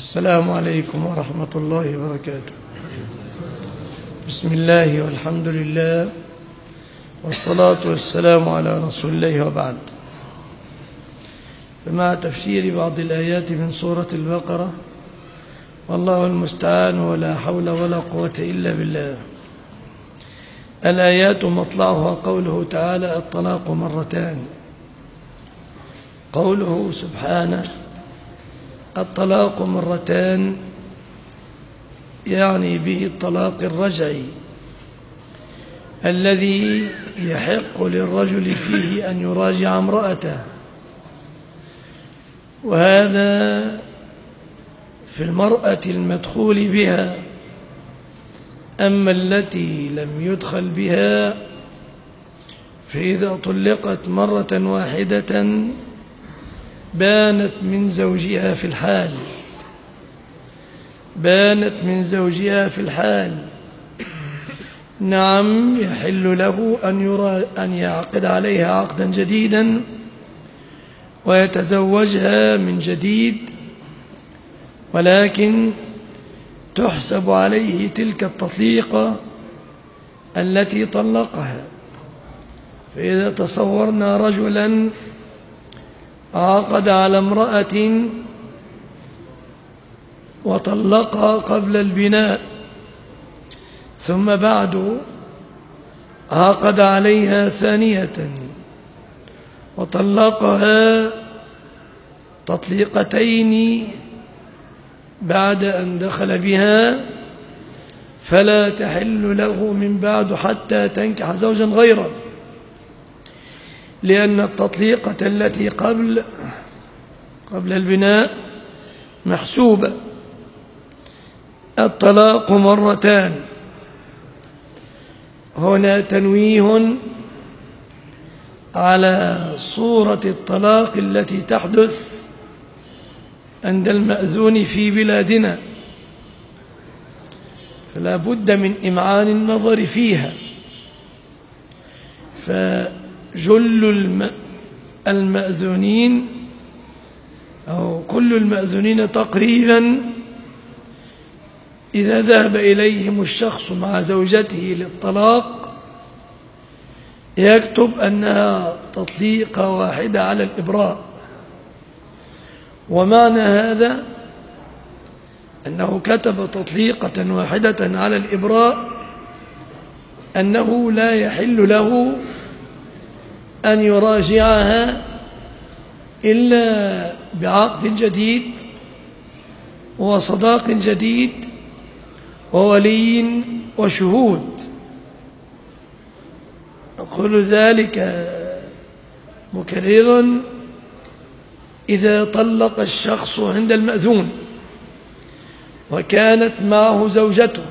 السلام عليكم ورحمة الله وبركاته. بسم الله والحمد لله والصلاة والسلام على رسول الله وبعد. فمع تفسير بعض الآيات من سورة البقرة، والله المستعان ولا حول ولا قوة إلا بالله. الآيات مطلعها قوله تعالى: الطلاق مرتان. قوله سبحانه: الطلاق مرتان، يعني به الطلاق الرجعي الذي يحق للرجل فيه أن يراجع امرأته، وهذا في المرأة المدخول بها. أما التي لم يدخل بها فإذا طلقت مرة واحدة بانت من زوجها في الحال. نعم، يحل له أن يعقد عليها عقدا جديدا ويتزوجها من جديد، ولكن تحسب عليه تلك التطليقة التي طلقها. فإذا تصورنا رجلا عقد على امرأة وطلقها قبل البناء، ثم بعد عقد عليها ثانية وطلقها تطليقتين بعد أن دخل بها، فلا تحل له من بعد حتى تنكح زوجا غيره، لأن التطليقة التي قبل البناء محسوبة. الطلاق مرتان، هنا تنويه على صورة الطلاق التي تحدث عند المأذون في بلادنا، فلا بد من إمعان النظر فيها. فجل المأذونين أو كل المأذونين تقريبا إذا ذهب إليهم الشخص مع زوجته للطلاق يكتب أنها تطليقة واحدة على الإبراء. ومعنى هذا أنه كتب تطليقة واحدة على الإبراء أنه لا يحل له أن يراجعها إلا بعقد جديد وصداق جديد وولي وشهود. أقول ذلك مكررا: إذا طلق الشخص عند المأذون وكانت معه زوجته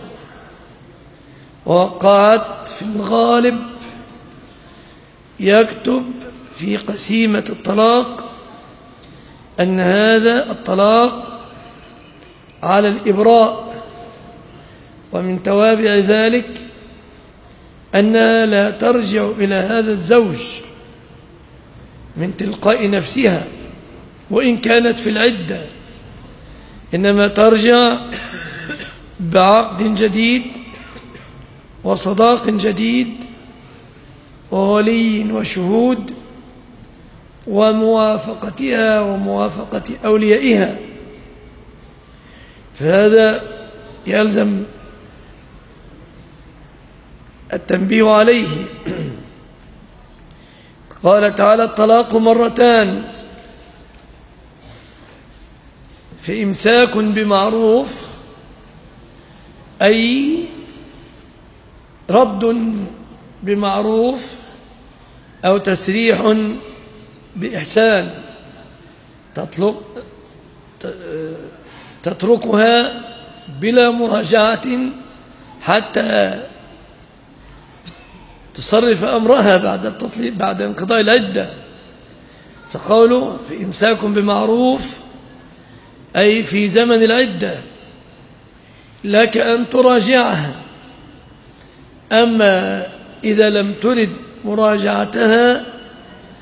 ووقعت، في الغالب يكتب في قسيمة الطلاق أن هذا الطلاق على الإبراء، ومن توابع ذلك أنها لا ترجع إلى هذا الزوج من تلقاء نفسها وإن كانت في العدة، إنما ترجع بعقد جديد وصداق جديد وولي وشهود وموافقتها وموافقة أوليائها. فهذا يلزم التنبيه عليه. قال تعالى: الطلاق مرتان، فإمساك بمعروف أي رد بمعروف أو تسريح بإحسان، تتركها بلا مراجعة حتى تصرف أمرها بعد التطليق بعد انقضاء العدة. فقوله في إمساك بمعروف أي في زمن العدة لك أن تراجعها. أما إذا لم ترد مراجعتها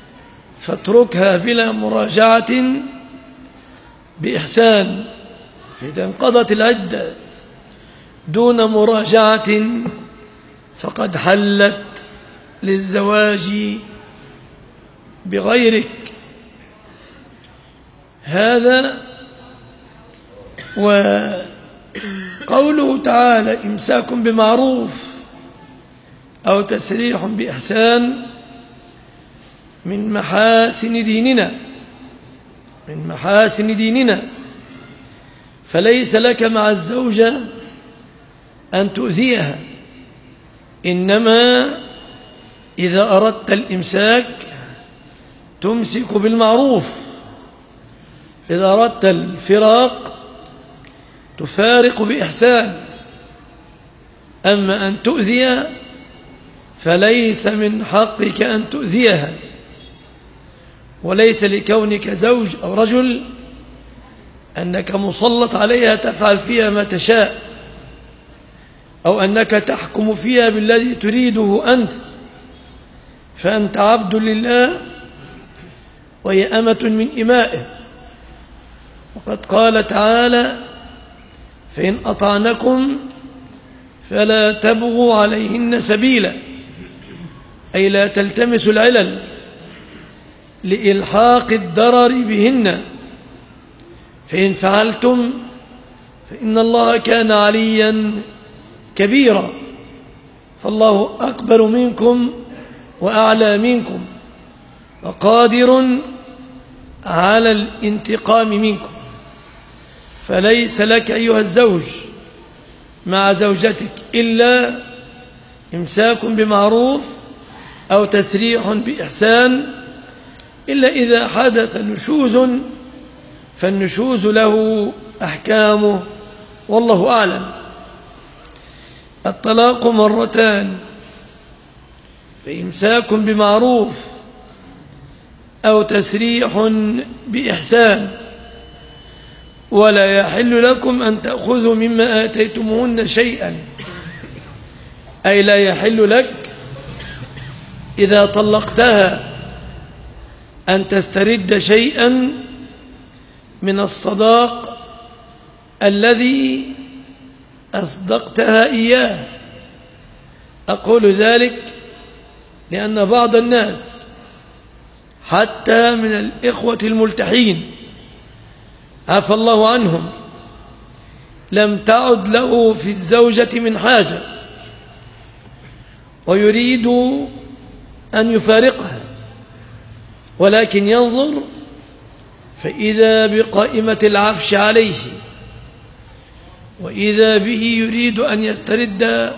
فاتركها بلا مراجعة بإحسان، فإذا انقضت العدة دون مراجعة فقد حلت للزواج بغيرك. هذا. وقوله تعالى إمساك بمعروف أو تسريح بإحسان من محاسن ديننا، فليس لك مع الزوجة أن تؤذيها، إنما إذا أردت الإمساك تمسك بالمعروف، إذا أردت الفراق تفارق بإحسان. أما أن تؤذي فليس من حقك أن تؤذيها، وليس لكونك زوج أو رجل أنك مسلط عليها تفعل فيها ما تشاء، أو أنك تحكم فيها بالذي تريده أنت، فأنت عبد لله وهي أمة من إمائه. وقد قال تعالى فإن أطعنكم فلا تبغوا عليهن سبيلا، أي لا تلتمسوا العلل لإلحاق الضرر بهن، فإن فعلتم فإن الله كان عليا كبيرا، فالله أكبر منكم وأعلى منكم وقادر على الانتقام منكم. فليس لك أيها الزوج مع زوجتك إلا إمساك بمعروف أو تسريح بإحسان، إلا إذا حدث نشوز، فالنشوز له أحكامه والله أعلم. الطلاق مرتان، فإمساك بمعروف أو تسريح بإحسان. ولا يحل لكم أن تأخذوا مما آتيتموهن شيئا، أي لا يحل لك إذا طلقتها أن تسترد شيئا من الصداق الذي أصدقتها إياه. أقول ذلك لأن بعض الناس حتى من الإخوة الملتحين عفى الله عنهم لم تعد له في الزوجة من حاجة، ويريد أن يفارقها، ولكن ينظر فإذا بقائمة العفش عليه، وإذا به يريد أن يسترد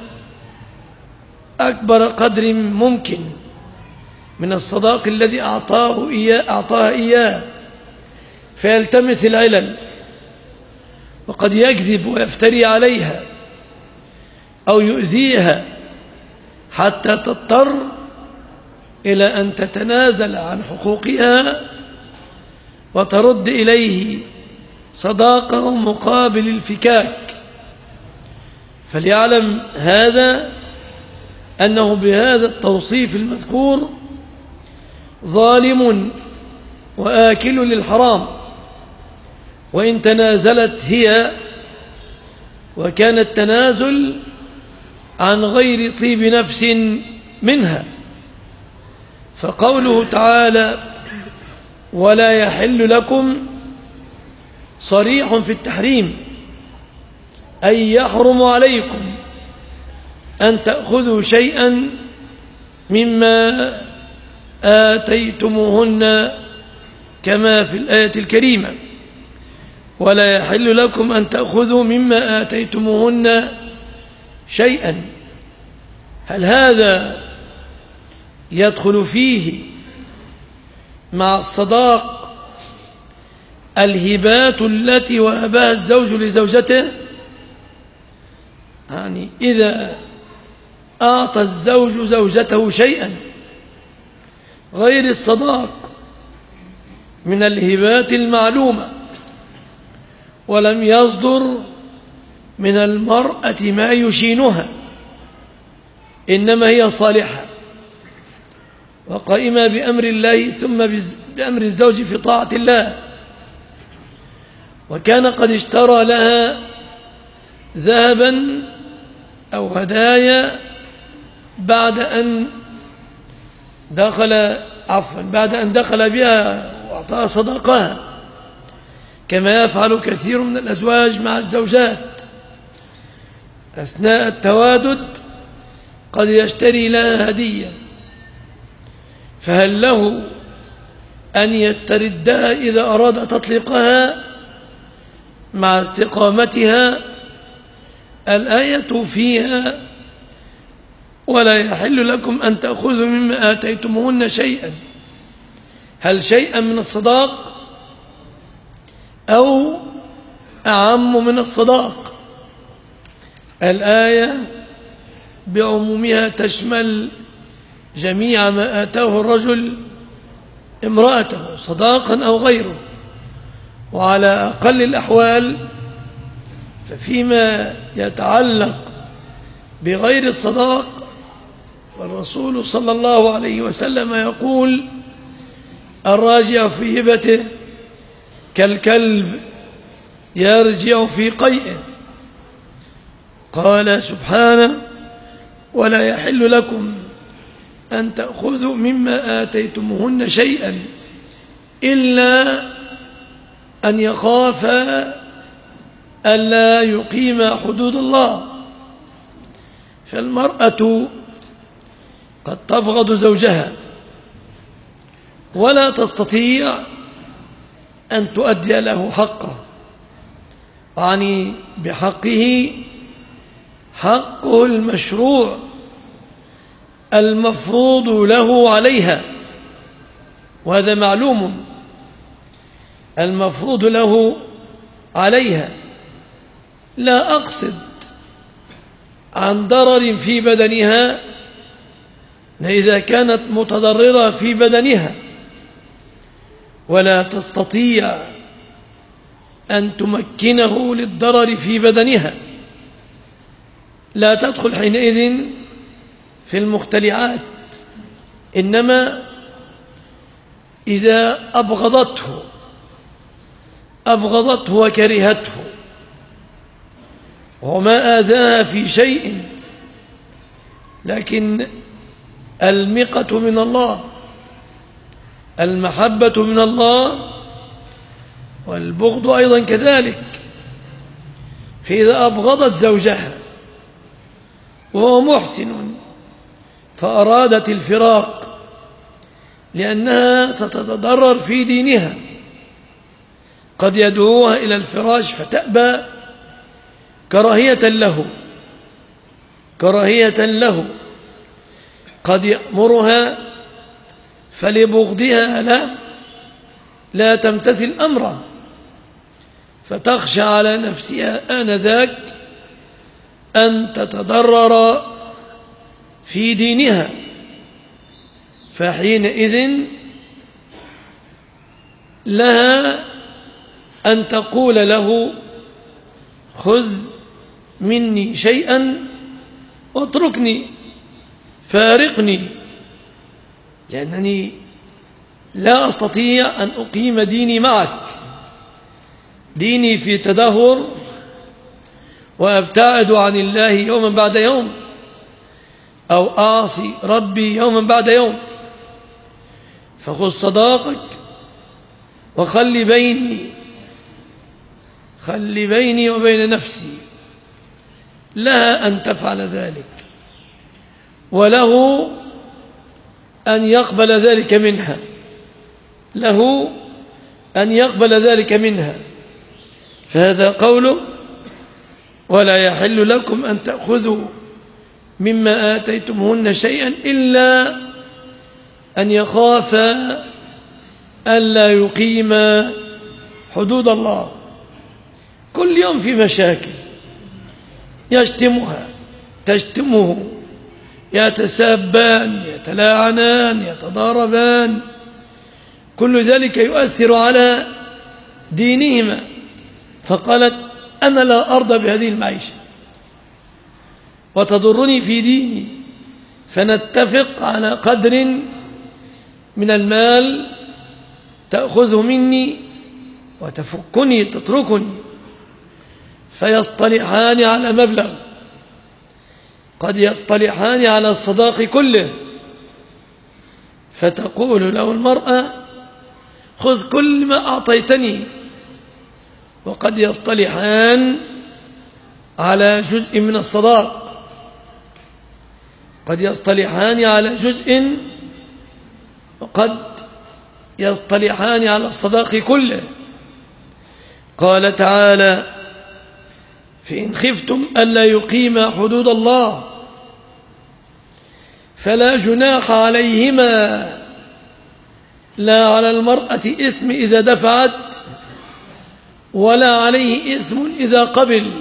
أكبر قدر ممكن من الصداق الذي أعطاها إياه، فيلتمس العلل، وقد يكذب ويفتري عليها أو يؤذيها حتى تضطر إلى أن تتنازل عن حقوقها وترد إليه صداقه مقابل الفكاك. فليعلم هذا أنه بهذا التوصيف المذكور ظالم وآكل للحرام، وإن تنازلت هي وكان التنازل عن غير طيب نفس منها. فقوله تعالى ولا يحل لكم صريح في التحريم، أي يحرم عليكم أن تأخذوا شيئا مما آتيتموهن كما في الآية الكريمة ولا يحل لكم أن تأخذوا مما آتيتموهن شيئا. هل هذا يدخل فيه مع الصداق الهبات التي وهبها الزوج لزوجته؟ يعني إذا أعطى الزوج زوجته شيئا غير الصداق من الهبات المعلومة ولم يصدر من المرأة ما يشينها، إنما هي صالحة وقائمة بأمر الله ثم بأمر الزوج في طاعة الله، وكان قد اشترى لها ذهبا أو هدايا بعد أن دخل بها وأعطاها صداقها، كما يفعل كثير من الأزواج مع الزوجات أثناء التوادد، قد يشتري لها هدية، فهل له أن يستردها إذا أراد تطليقها مع استقامتها؟ الآية فيها ولا يحل لكم أن تأخذوا مما آتيتموهن شيئا. هل شيئا من الصداق أو أعم من الصداق؟ الآية بعمومها تشمل جميع ما آتاه الرجل امرأته صداقا أو غيره، وعلى أقل الأحوال ففيما يتعلق بغير الصداق فالرسول صلى الله عليه وسلم يقول: الراجع في هبته كالكلب يرجع في قيئه. قال سبحانه: ولا يحل لكم أن تأخذوا مما آتيتموهن شيئا إلا أن يخافا ألا يقيما حدود الله. فالمرأة قد تبغض زوجها ولا تستطيع أن تؤدي له حقه، يعني بحقه حقه المشروع المفروض له عليها، وهذا معلوم، المفروض له عليها. لا أقصد عن ضرر في بدنها إذا كانت متضررة في بدنها ولا تستطيع أن تمكنه للضرر في بدنها، لا تدخل حينئذ في المختلعات. إنما إذا أبغضته وكرهته وما آذاها في شيء، لكن المقة من الله، المحبة من الله، والبغض أيضا كذلك. فإذا أبغضت زوجها وهو محسن فأرادت الفراق لأنها ستتضرر في دينها، قد يدعوها إلى الفراش فتأبى كراهية له، قد يأمرها فلبغضها لا تمتثل أمره، فتخشى على نفسها آنذاك أن تتضرر في دينها، فحينئذ لها أن تقول له: خذ مني شيئا واتركني، فارقني، لأنني لا أستطيع أن أقيم ديني معك، ديني في تدهور وأبتعد عن الله يوما بعد يوم، أو أعصي ربي يوما بعد يوم. فخذ صداقك وخلي بيني وبين نفسي. لها أن تفعل ذلك، وله أن يقبل ذلك منها، فهذا قوله: ولا يحل لكم أن تأخذوا مما آتيتموهن شيئا إلا أن يخافا ألا يقيما حدود الله. كل يوم في مشاكل، يشتمها تشتمه، يتسابان، يتلاعنان، يتضاربان، كل ذلك يؤثر على دينهما. فقالت: أنا لا أرضى بهذه المعيشة وتضرني في ديني، فنتفق على قدر من المال تأخذه مني وتفكني تتركني، فيصطلحان على مبلغ، قد يصطلحان على الصداق كله، فتقول له المرأة خذ كل ما أعطيتني، وقد يصطلحان على جزء من الصداق، قد يصطلحان على جزء، وقد يصطلحان على الصداق كله. قال تعالى: فإن خفتم ألا يقيما حدود الله فلا جناح عليهما، لا على المرأة إثم إذا دفعت ولا عليه إثم إذا قبل،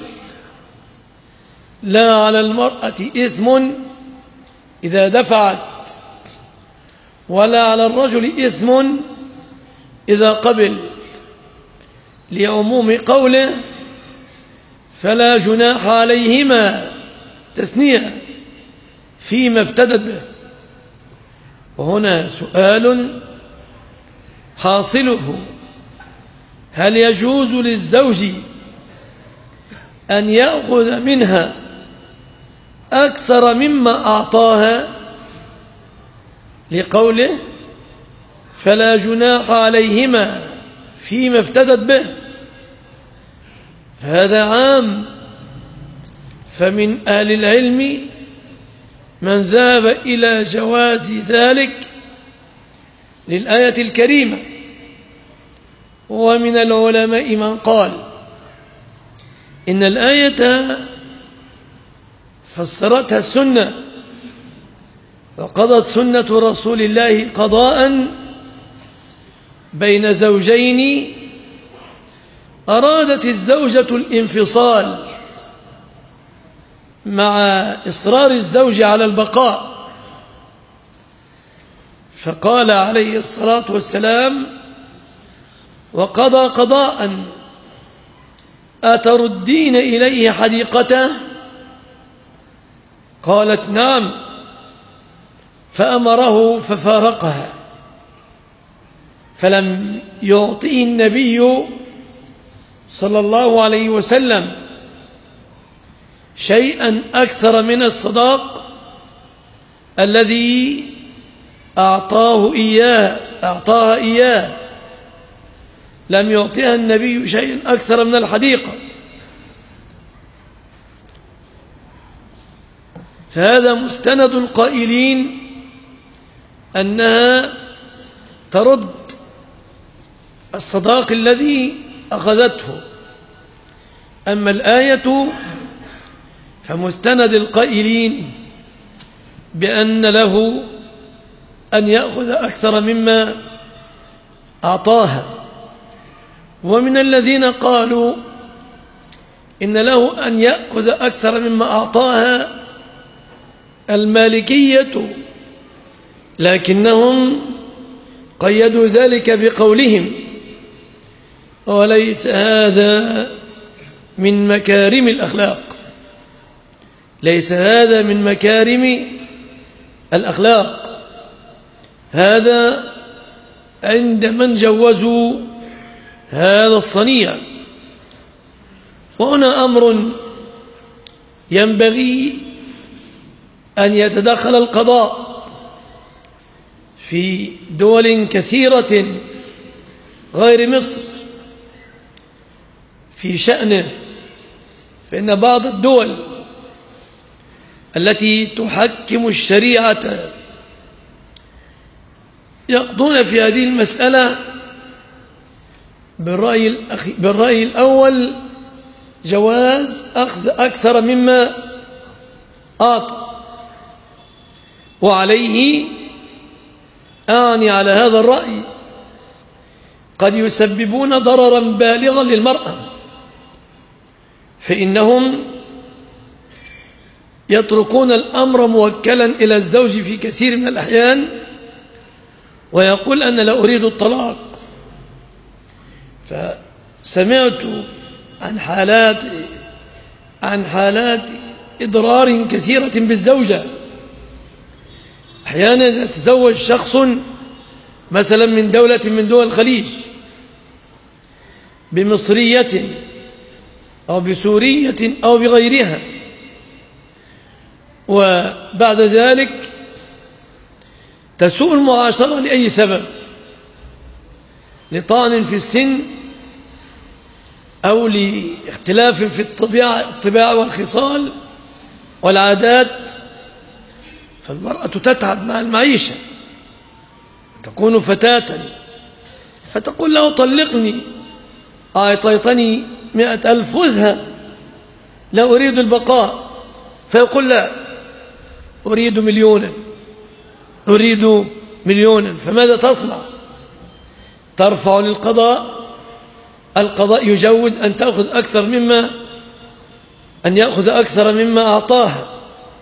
لا على المرأة إثم إذا دفعت ولا على الرجل إثم إذا قبل، لعموم قوله فلا جناح عليهما تثنية فيما افتدت به. وهنا سؤال حاصله: هل يجوز للزوج أن يأخذ منها أكثر مما أعطاها، لقوله فلا جناح عليهما فيما افتدت به؟ فهذا عام، فمن أهل العلم من ذهب إلى جواز ذلك للآية الكريمة، ومن العلماء من قال إن الآية فسرتها السنة، وقضت سنة رسول الله قضاء بين زوجين أرادت الزوجة الانفصال مع إصرار الزوج على البقاء، فقال عليه الصلاة والسلام: وقضى قضاء أتردين إليه حديقته؟ قالت: نعم. فأمره ففارقها، فلم يعطيه النبي صلى الله عليه وسلم شيئا أكثر من الصداق الذي أعطاها إياه، لم يعطيها النبي شيئا أكثر من الحديقة. فهذا مستند القائلين أنها ترد الصداق الذي أخذته. أما الآية فمستند القائلين بأن له أن يأخذ أكثر مما أعطاها. ومن الذين قالوا إن له أن يأخذ أكثر مما أعطاها المالكية، لكنهم قيدوا ذلك بقولهم: وليس هذا من مكارم الأخلاق، ليس هذا من مكارم الأخلاق، هذا عند من جوزوا هذا الصنيع. وهنا أمر ينبغي أن يتدخل القضاء في دول كثيرة غير مصر في شأنه، فإن بعض الدول التي تحكم الشريعة يقضون في هذه المسألة بالرأي الأول جواز أخذ أكثر مما أعطى، وعليه أعني على هذا الرأي قد يسببون ضررا بالغا للمرأة، فإنهم يتركون الأمر موكلا إلى الزوج في كثير من الأحيان، ويقول: أنا لا أريد الطلاق. فسمعت عن حالات إضرار كثيرة بالزوجة. أحيانا يتزوج شخص مثلا من دولة من دول الخليج، بمصرية أو بسورية أو بغيرها، وبعد ذلك تسوء المعاشرة لأي سبب، لطعن في السن أو لاختلاف في الطباع والخصال والعادات، فالمرأة تتعب مع المعيشة، تكون فتاة فتقول له طلقني، أعطيتني 100,000 خذها، لا أريد البقاء، فيقول لا أريد مليونا، فماذا تصنع؟ ترفع للقضاء، القضاء يجوز أن يأخذ أكثر مما أعطاها،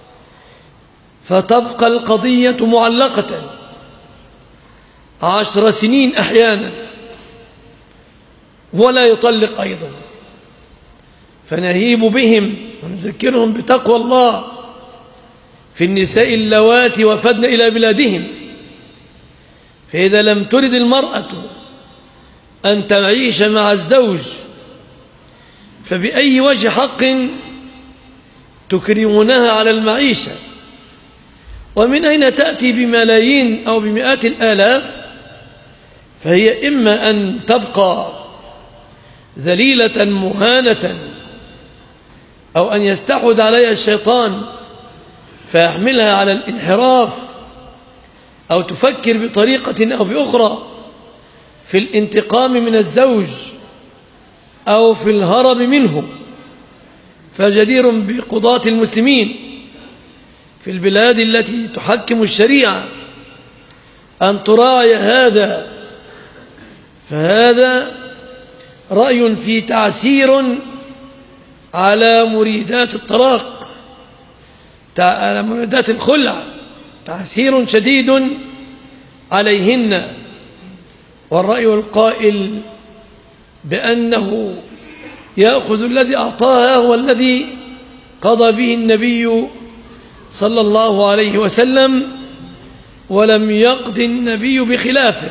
فتبقى القضية معلقة 10 سنين أحيانا ولا يطلق أيضا. فنهيب بهم ونذكرهم بتقوى الله في النساء اللواتي وفدن إلى بلادهم. فإذا لم ترد المرأة أن تعيش مع الزوج فبأي وجه حق تكرمونها على المعيشة؟ ومن أين تأتي بملايين أو بمئات الآلاف؟ فهي إما أن تبقى ذليلة مهانة، أو أن يستحوذ عليها الشيطان فيحملها على الانحراف، أو تفكر بطريقة أو بأخرى في الانتقام من الزوج أو في الهرب منه. فجدير بقضاة المسلمين في البلاد التي تحكم الشريعة أن تراعي هذا. فهذا رأي في تعسير على مريدات الطلاق، على مريدات الخلع، تعسير شديد عليهن. والرأي القائل بأنه يأخذ الذي أعطاها هو الذي قضى به النبي صلى الله عليه وسلم، ولم يقض النبي بخلافه.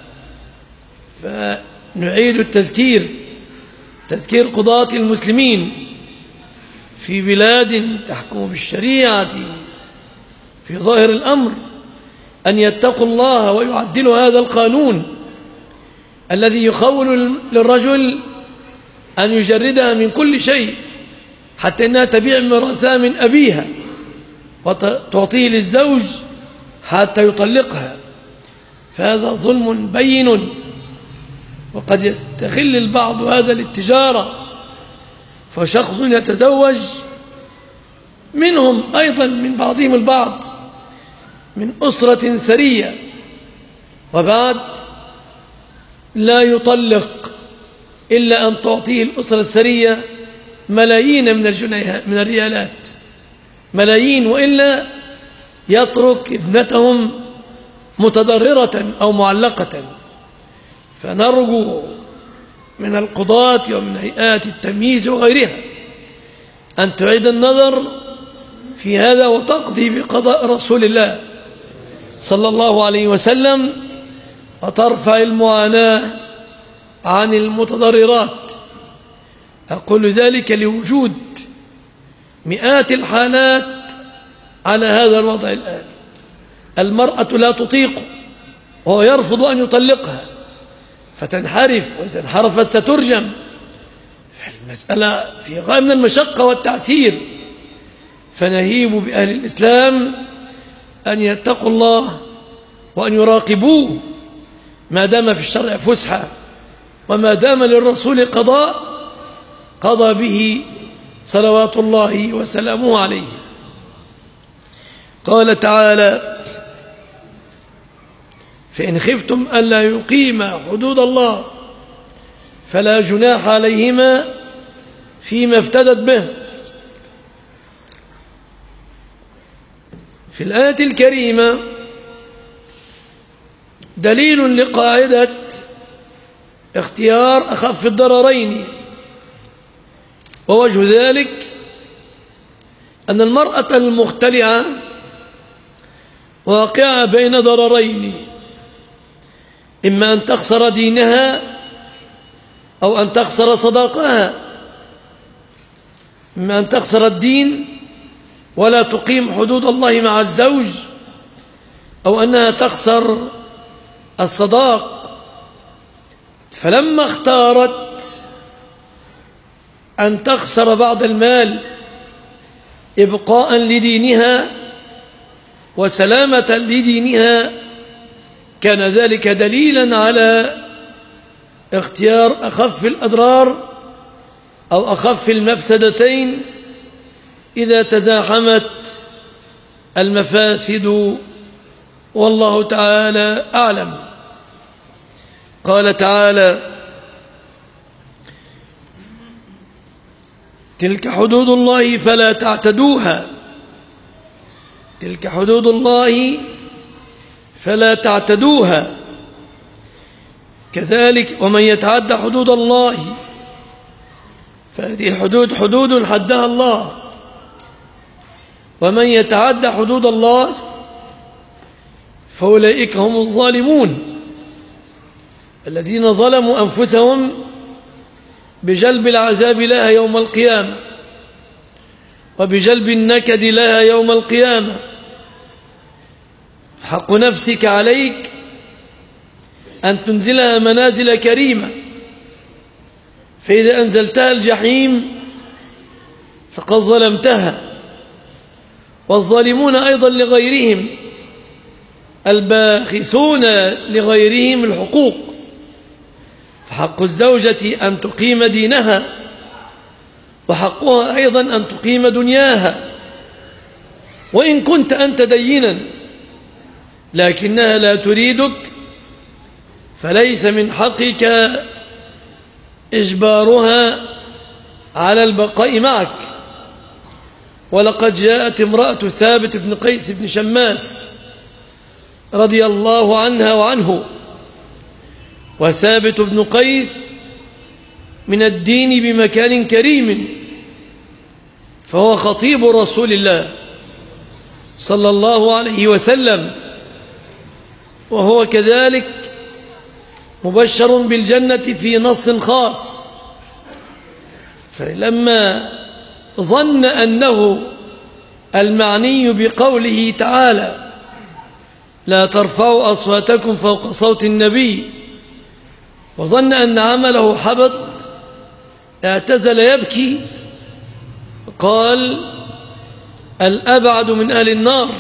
فنعيد تذكير قضاة المسلمين في بلاد تحكم بالشريعة في ظاهر الأمر أن يتقوا الله ويعدلوا هذا القانون الذي يخول للرجل أن يجردها من كل شيء، حتى أنها تبيع ميراثها من أبيها وتعطيه للزوج حتى يطلقها. فهذا ظلم بين، وقد يستغل البعض هذا للتجارة. فشخص يتزوج منهم أيضا من بعضهم البعض من أسرة ثرية، وبعد لا يطلق إلا أن تعطيه الأسرة الثرية ملايين من الريالات، ملايين، وإلا يترك ابنتهم متضررة أو معلقة. فنرجو من القضاة ومن هيئات التمييز وغيرها أن تعيد النظر في هذا وتقضي بقضاء رسول الله صلى الله عليه وسلم، وترفع المعاناة عن المتضررات. أقول ذلك لوجود مئات الحالات على هذا الوضع الآن. المرأة لا تطيق وهو يرفض أن يطلقها فتنحرف، وإذا انحرفت سترجم. فالمسألة في غاية من المشقة والتعسير. فنهيب بأهل الإسلام أن يتقوا الله وأن يراقبوه ما دام في الشرع فسحة، وما دام للرسول قضاء قضى به صلوات الله وسلامه عليه. قال تعالى: فإن خفتم ألا يقيما حدود الله فلا جناح عليهما فيما افتدت به. في الآية الكريمة دليل لقاعدة اختيار أخف الضررين، ووجه ذلك أن المرأة المختلعة واقعة بين ضررين: إما أن تخسر دينها أو أن تخسر صداقها، إما أن تخسر الدين ولا تقيم حدود الله مع الزوج، أو أنها تخسر الصداق. فلما اختارت أن تخسر بعض المال إبقاء لدينها وسلامة لدينها، كان ذلك دليلا على اختيار أخف الأضرار أو أخف المفسدتين إذا تزاحمت المفاسد، والله تعالى أعلم. قال تعالى: تلك حدود الله فلا تعتدوها. تلك حدود الله فلا تعتدوها. كذلك ومن يتعدى حدود الله، فهذه الحدود حدود حدها الله، ومن يتعدى حدود الله فأولئك هم الظالمون الذين ظلموا أنفسهم بجلب العذاب لها يوم القيامة وبجلب النكد لها يوم القيامة. فحق نفسك عليك أن تنزلها منازل كريمة، فإذا أنزلتها الجحيم فقد ظلمتها. والظالمون أيضا لغيرهم، الباخسون لغيرهم الحقوق. فحق الزوجة أن تقيم دينها، وحقها أيضا أن تقيم دنياها، وإن كنت أنت دينا لكنها لا تريدك، فليس من حقك إجبارها على البقاء معك. ولقد جاءت امرأة ثابت بن قيس بن شماس رضي الله عنها وعنه، وثابت بن قيس من الدين بمكان كريم، فهو خطيب رسول الله صلى الله عليه وسلم، وهو كذلك مبشر بالجنة في نص خاص. فلما ظن أنه المعني بقوله تعالى: لا ترفعوا أصواتكم فوق صوت النبي، وظن أن عمله حبط، اعتزل يبكي، قال: الأبعد من أهل النار،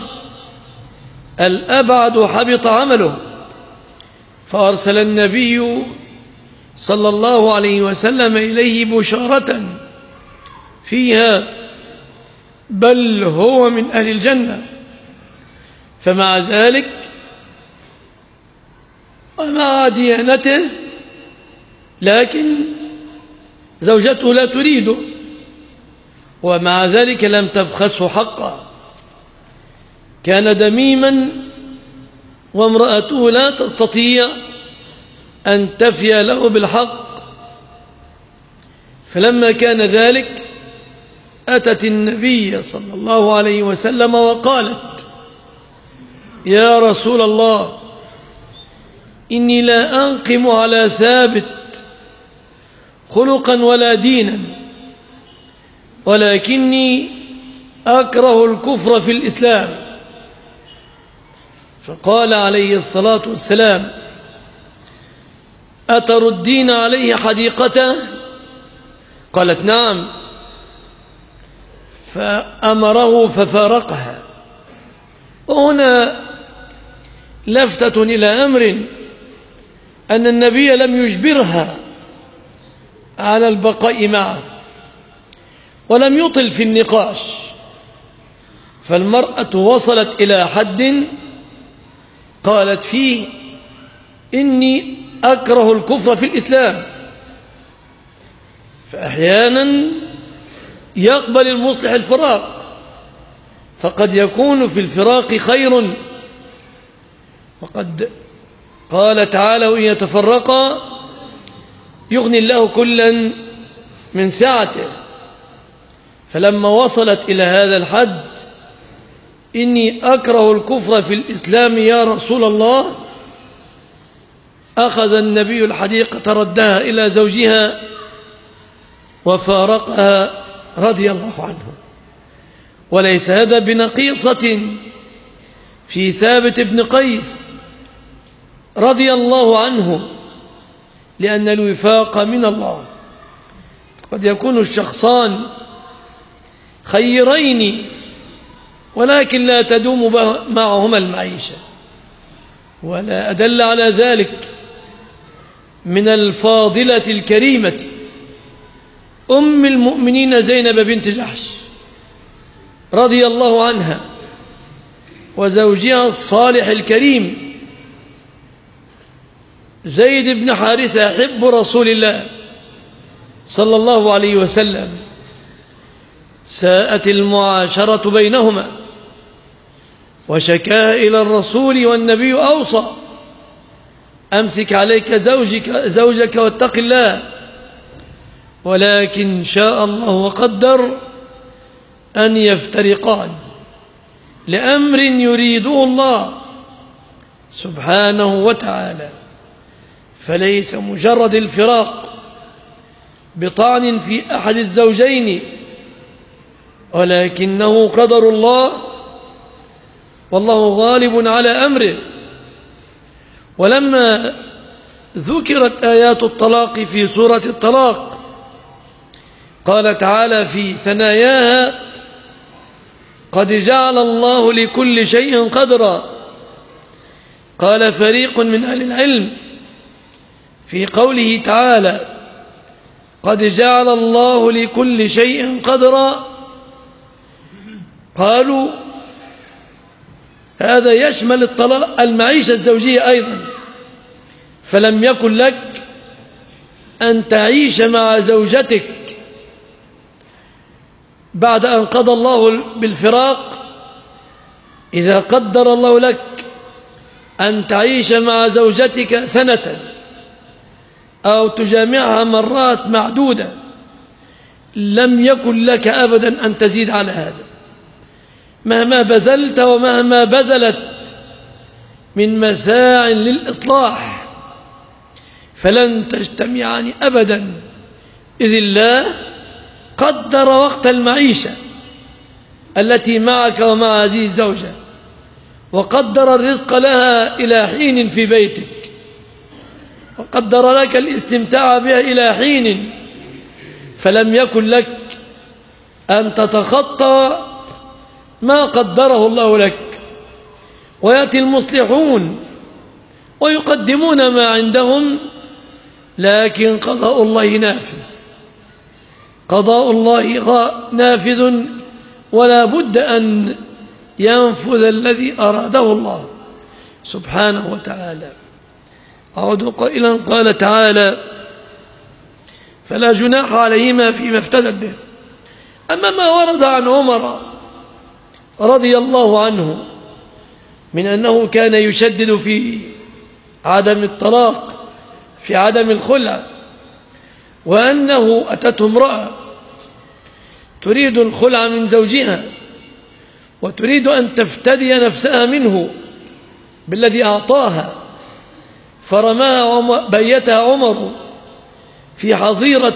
الأبعد حبط عمله. فأرسل النبي صلى الله عليه وسلم إليه بشارة فيها: بل هو من أهل الجنة. فمع ذلك ومع ديانته لكن زوجته لا تريده، ومع ذلك لم تبخسه حقه، كان دميما، وامرأته لا تستطيع أن تفي له بالحق. فلما كان ذلك أتت النبي صلى الله عليه وسلم وقالت: يا رسول الله، إني لا أنقم على ثابت خلقا ولا دينا، ولكني أكره الكفر في الإسلام. فقال عليه الصلاة والسلام: أتردين عليه حديقته؟ قالت: نعم. فأمره ففارقها. وهنا لفتة إلى أمر، أن النبي لم يجبرها على البقاء معه ولم يطل في النقاش، فالمرأة وصلت إلى حد قالت فيه: إني أكره الكفر في الإسلام. فأحيانا يقبل المصلح الفراق، فقد يكون في الفراق خير. وقد قال تعالى: وإن يتفرقا يغني الله كلا من سعته. فلما وصلت إلى هذا الحد: إني أكره الكفر في الإسلام يا رسول الله، أخذ النبي الحديقة ردها إلى زوجها وفارقها رضي الله عنه. وليس هذا بنقيصة في ثابت بن قيس رضي الله عنه، لأن الوفاق من الله. قد يكون الشخصان خيرين ولكن لا تدوم معهما المعيشة. ولا أدل على ذلك من الفاضلة الكريمة أم المؤمنين زينب بنت جحش رضي الله عنها، وزوجها الصالح الكريم زيد بن حارثة حب رسول الله صلى الله عليه وسلم. ساءت المعاشرة بينهما وشكا إلى الرسول والنبي أوصى: أمسك عليك زوجك واتق الله. ولكن شاء الله وقدر أن يفترقان لأمر يريده الله سبحانه وتعالى. فليس مجرد الفراق بطعن في أحد الزوجين، ولكنه قدر الله والله غالب على أمره. ولما ذكرت آيات الطلاق في سورة الطلاق قال تعالى في ثناياها: قد جعل الله لكل شيء قدرا. قال فريق من أهل العلم في قوله تعالى: قد جعل الله لكل شيء قدرا، قالوا هذا يشمل الطلاق المعيشة الزوجية أيضا. فلم يكن لك أن تعيش مع زوجتك بعد أن قضى الله بالفراق. إذا قدر الله لك أن تعيش مع زوجتك سنة أو تجامعها مرات معدودة، لم يكن لك أبدا أن تزيد على هذا، مهما بذلت ومهما بذلت من مساع للإصلاح، فلن تجتمعان أبدا، إذ الله قدر وقت المعيشة التي معك ومع هذه الزوجة، وقدر الرزق لها إلى حين في بيتك، وقدر لك الاستمتاع بها إلى حين. فلم يكن لك أن تتخطى ما قدره الله لك. ويأتي المصلحون ويقدمون ما عندهم، لكن قضاء الله نافذ، قضاء الله نافذ، ولا بد أن ينفذ الذي أراده الله سبحانه وتعالى. أعود قائلا: قال تعالى: فلا جناح عليهما فيما افتدت به. أما ما ورد عن عمر رضي الله عنه من أنه كان يشدد في عدم الطلاق، في عدم الخلع، وأنه أتته امرأة تريد الخلع من زوجها وتريد أن تفتدي نفسها منه بالذي أعطاها، فرماها بيتها عمر في حظيرة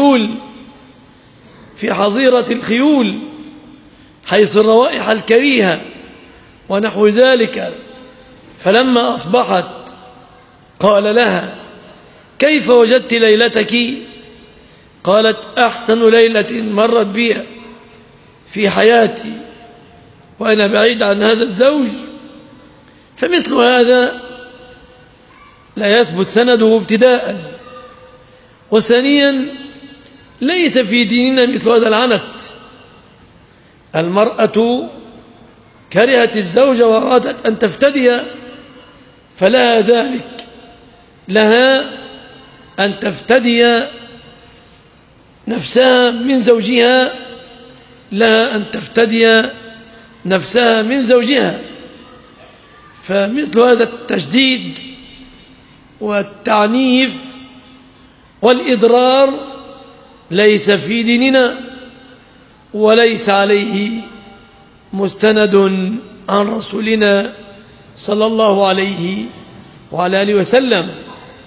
الخيول حيث الروائح الكريهة ونحو ذلك. فلما أصبحت قال لها: كيف وجدت ليلتك؟ قالت: أحسن ليلة مرت بي في حياتي وأنا بعيد عن هذا الزوج. فمثل هذا لا يثبت سنده ابتداء، وثانيا ليس في ديننا مثل هذا العنت. المرأة كرهت الزوج وأرادت أن تفتدي فلها ذلك، لها أن تفتدي نفسها من زوجها، لها أن تفتدي نفسها من زوجها. فمثل هذا التشديد والتعنيف والإضرار ليس في ديننا، وليس عليه مستند عن رسولنا صلى الله عليه وعلى آله وسلم.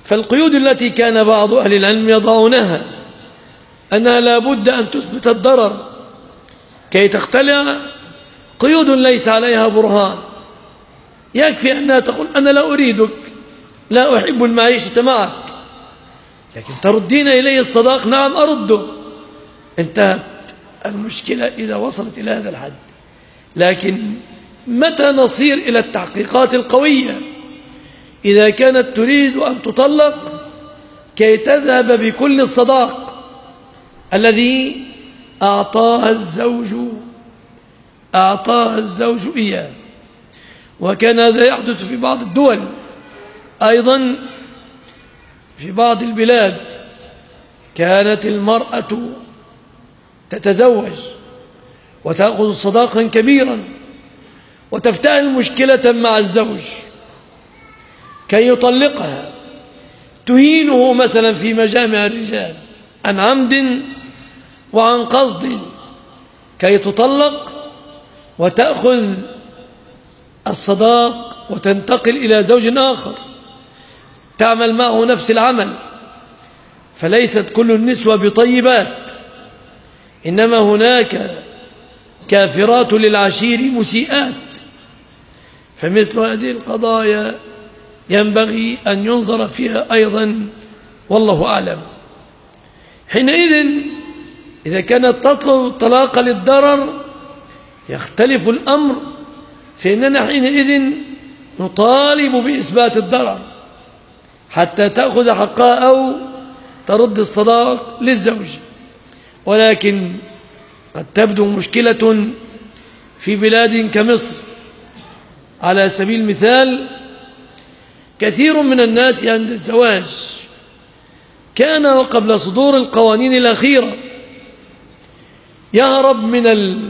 فالقيود التي كان بعض أهل العلم يضعونها أنها لا بد أن تثبت الضرر كي تختلع قيود ليس عليها برهان، يكفي أنها تقول أنا لا أريدك، لا أحب المعيشة معك، لكن تردين إلي الصداق، نعم أرده، انتهت المشكلة إذا وصلت إلى هذا الحد. لكن متى نصير إلى التحقيقات القوية؟ إذا كانت تريد أن تطلق كي تذهب بكل الصداق الذي أعطاها الزوج إياه. وكان هذا يحدث في بعض الدول، أيضا في بعض البلاد كانت المرأة تتزوج وتأخذ صداقا كبيرا وتفتعل مشكلة مع الزوج كي يطلقها، تهينه مثلا في مجامع الرجال عن عمد وعن قصد كي تطلق وتأخذ الصداق وتنتقل إلى زوج آخر تعمل معه نفس العمل. فليست كل النسوة بطيبات، إنما هناك كافرات للعشير مسيئات. فمثل هذه القضايا ينبغي أن ينظر فيها أيضا، والله أعلم. حينئذ إذا كانت تطلب الطلاق للضرر يختلف الأمر، فإننا حينئذ نطالب بإثبات الضرر حتى تأخذ حقها أو ترد الصداق للزوج. ولكن قد تبدو مشكلة في بلاد كمصر على سبيل المثال. كثير من الناس عند الزواج كان وقبل صدور القوانين الأخيرة يهرب من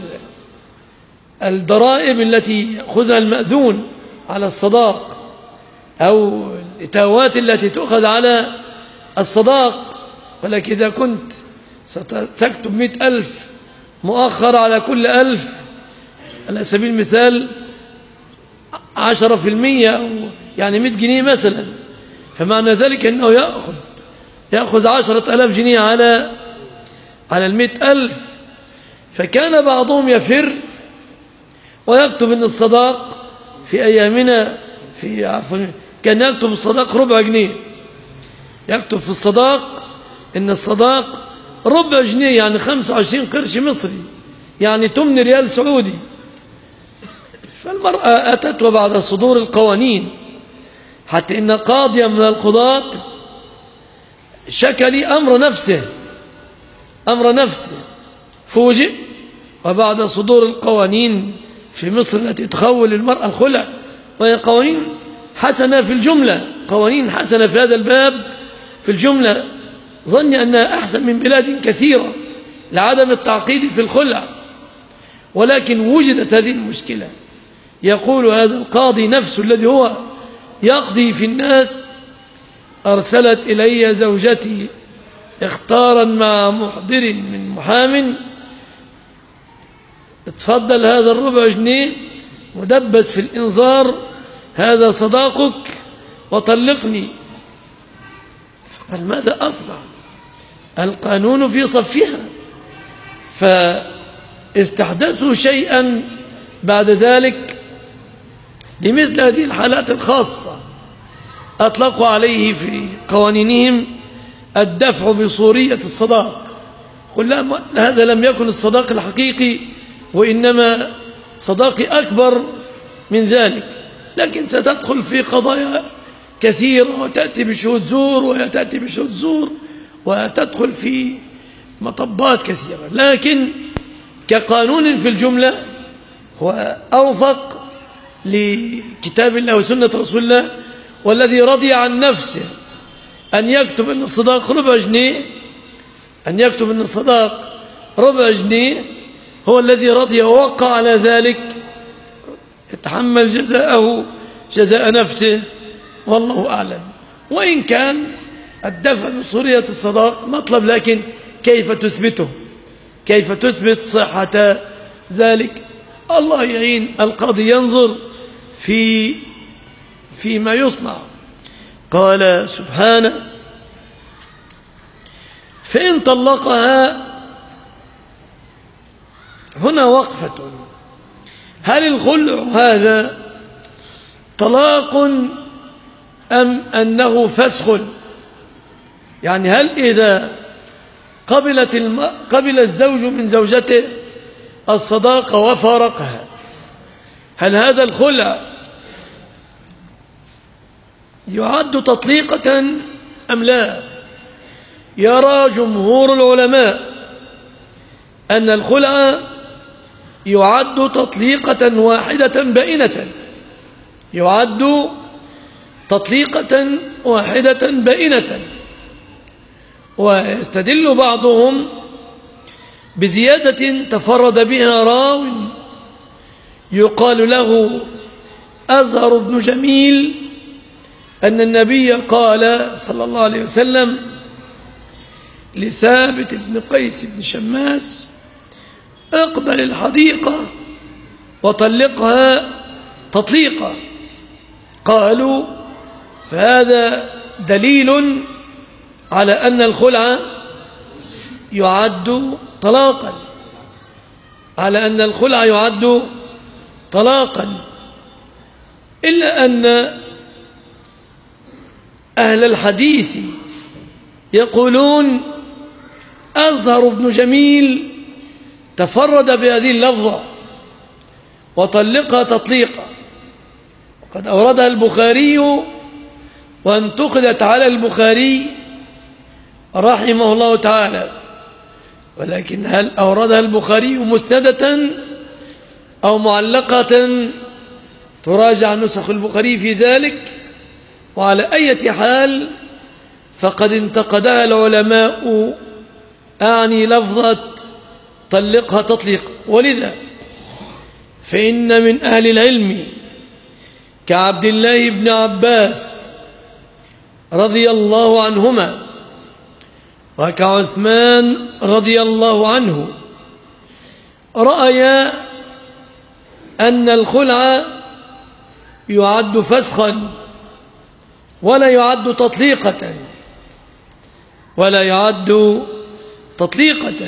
الضرائب التي يأخذها المأذون على الصداق أو الإتاوات التي تؤخذ على الصداق. ولكن إذا كنت ستكتب 100,000 مؤخر على كل 1000 على سبيل المثال 10%، أو يعني 100 جنيه مثلا، فمعنى ذلك أنه يأخذ 10,000 جنيه على 100,000. فكان بعضهم يفر ويكتب أن الصداق في أيامنا كان يكتب الصداق ربع جنيه، يكتب في الصداق أن الصداق ربع جنيه، يعني 25 قرش مصري، يعني 8 ريال سعودي. فالمرأة أتت وبعد صدور القوانين حتى إن قاضيا من القضاة شكى لي أمر نفسه فوجئ وبعد صدور القوانين في مصر التي تخول المرأة الخلع، وهي قوانين حسنة في الجملة، قوانين حسنة في هذا الباب في الجملة، ظن أنها أحسن من بلاد كثيرة لعدم التعقيد في الخلع، ولكن وجدت هذه المشكلة. يقول هذا القاضي نفسه الذي هو يقضي في الناس: أرسلت إلي زوجتي اختارا مع محضر من محام، اتفضل هذا الربع جنيه مدبس في الإنظار، هذا صداقك وطلقني. فقال ماذا أصنع؟ القانون في صفها. فاستحدثوا شيئا بعد ذلك لمثل هذه الحالات الخاصة، أطلقوا عليه في قوانينهم الدفع بصورية الصداق. قل لا، هذا لم يكن الصداق الحقيقي، وإنما صداقي أكبر من ذلك، لكن ستدخل في قضايا كثيرة وتأتي بشهود زور وتأتي بشهود زور وتدخل في مطبات كثيرة. لكن كقانون في الجملة هو أوفق لكتاب الله وسنة رسول الله، والذي رضي عن نفسه أن يكتب أن الصداق ربع جنيه هو الذي رضي ووقع على ذلك، يتحمل جزاءه جزاء نفسه، والله أعلم. وإن كان الدفع بصورية الصداق مطلب، لكن كيف تثبته؟ كيف تثبت صحة ذلك؟ الله يعين القاضي ينظر فيما يصنع. قال سبحانه: فإن طلقها. هنا وقفة. هل الخلع هذا طلاق أم أنه فسخ؟ يعني هل إذا قبل الزوج من زوجته الصداقة وفارقها، هل هذا الخلع يعد تطليقة أم لا؟ يرى جمهور العلماء أن الخلع يعد تطليقة واحدة بائنة، يعد تطليقة واحدة بائنة. ويستدل بعضهم بزيادة تفرد بها راو يقال له أزهر بن جميل أن النبي قال صلى الله عليه وسلم لثابت بن قيس بن شماس: اقبل الحديقة وطلقها تطليقا. قالوا: فهذا دليل على أن الخلع يعد طلاقا، على أن الخلع يعد طلاقا، إلا أن أهل الحديث يقولون أزهر بن جميل تفرد بهذه اللفظة وطلقها تطليقا، وقد أوردها البخاري وانتقدت على البخاري رحمه الله تعالى. ولكن هل أوردها البخاري مسندة أو معلقة؟ تراجع نسخ البخاري في ذلك. وعلى أي حال فقد انتقدها العلماء، أعني لفظة طلقها تطليق. ولذا فإن من أهل العلم كعبد الله بن عباس رضي الله عنهما وكعثمان رضي الله عنه رأيا أن الخلع يعد فسخا ولا يعد تطليقة، ولا يعد تطليقة.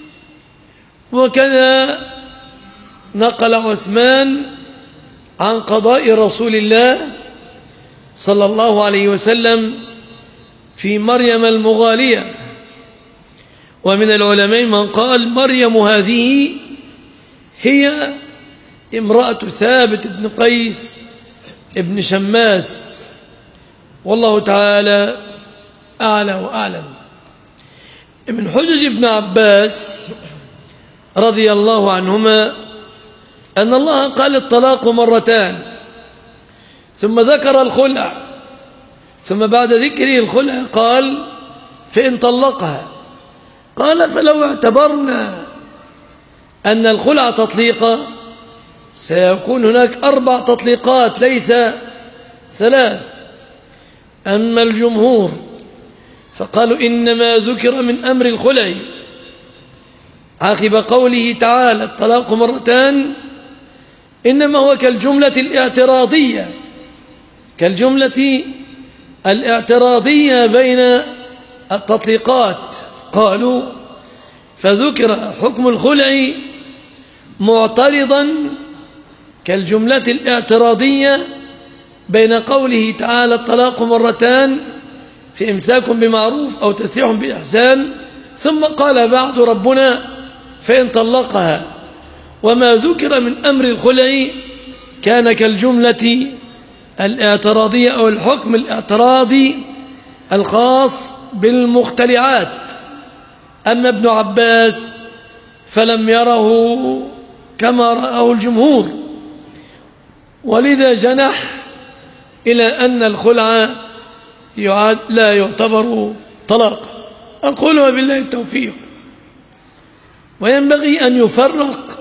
وكذا نقل عثمان عن قضاء رسول الله صلى الله عليه وسلم في مريم المغالية. ومن العلماء من قال مريم هذه هي امرأة ثابت بن قيس ابن شماس، والله تعالى أعلى وأعلم. من حجج ابن عباس رضي الله عنهما أن الله قال الطلاق مرتان، ثم ذكر الخلع، ثم بعد ذكره الخلع قال: فإن طلقها. قال: فلو اعتبرنا أن الخلع تطليقا سيكون هناك 4 تطليقات ليس 3. أما الجمهور فقالوا إنما ذكر من أمر الخلع عقب قوله تعالى الطلاق مرتان إنما هو كالجملة الاعتراضية، كالجملة الاعتراضية بين التطليقات. قالوا: فذكر حكم الخلع معترضا كالجملة الاعتراضية بين قوله تعالى الطلاق مرتان في إمساك بمعروف أو تسريح بإحسان، ثم قال بعد ربنا: فإن طلقها. وما ذكر من أمر الخلع كان كالجملة الاعتراضية أو الحكم الاعتراضي الخاص بالمختلعات. أما ابن عباس فلم يره كما رأه الجمهور، ولذا جنح إلى أن الخلع لا يعتبر طلاقا. أقول وبالله التوفيق. وينبغي أن يفرق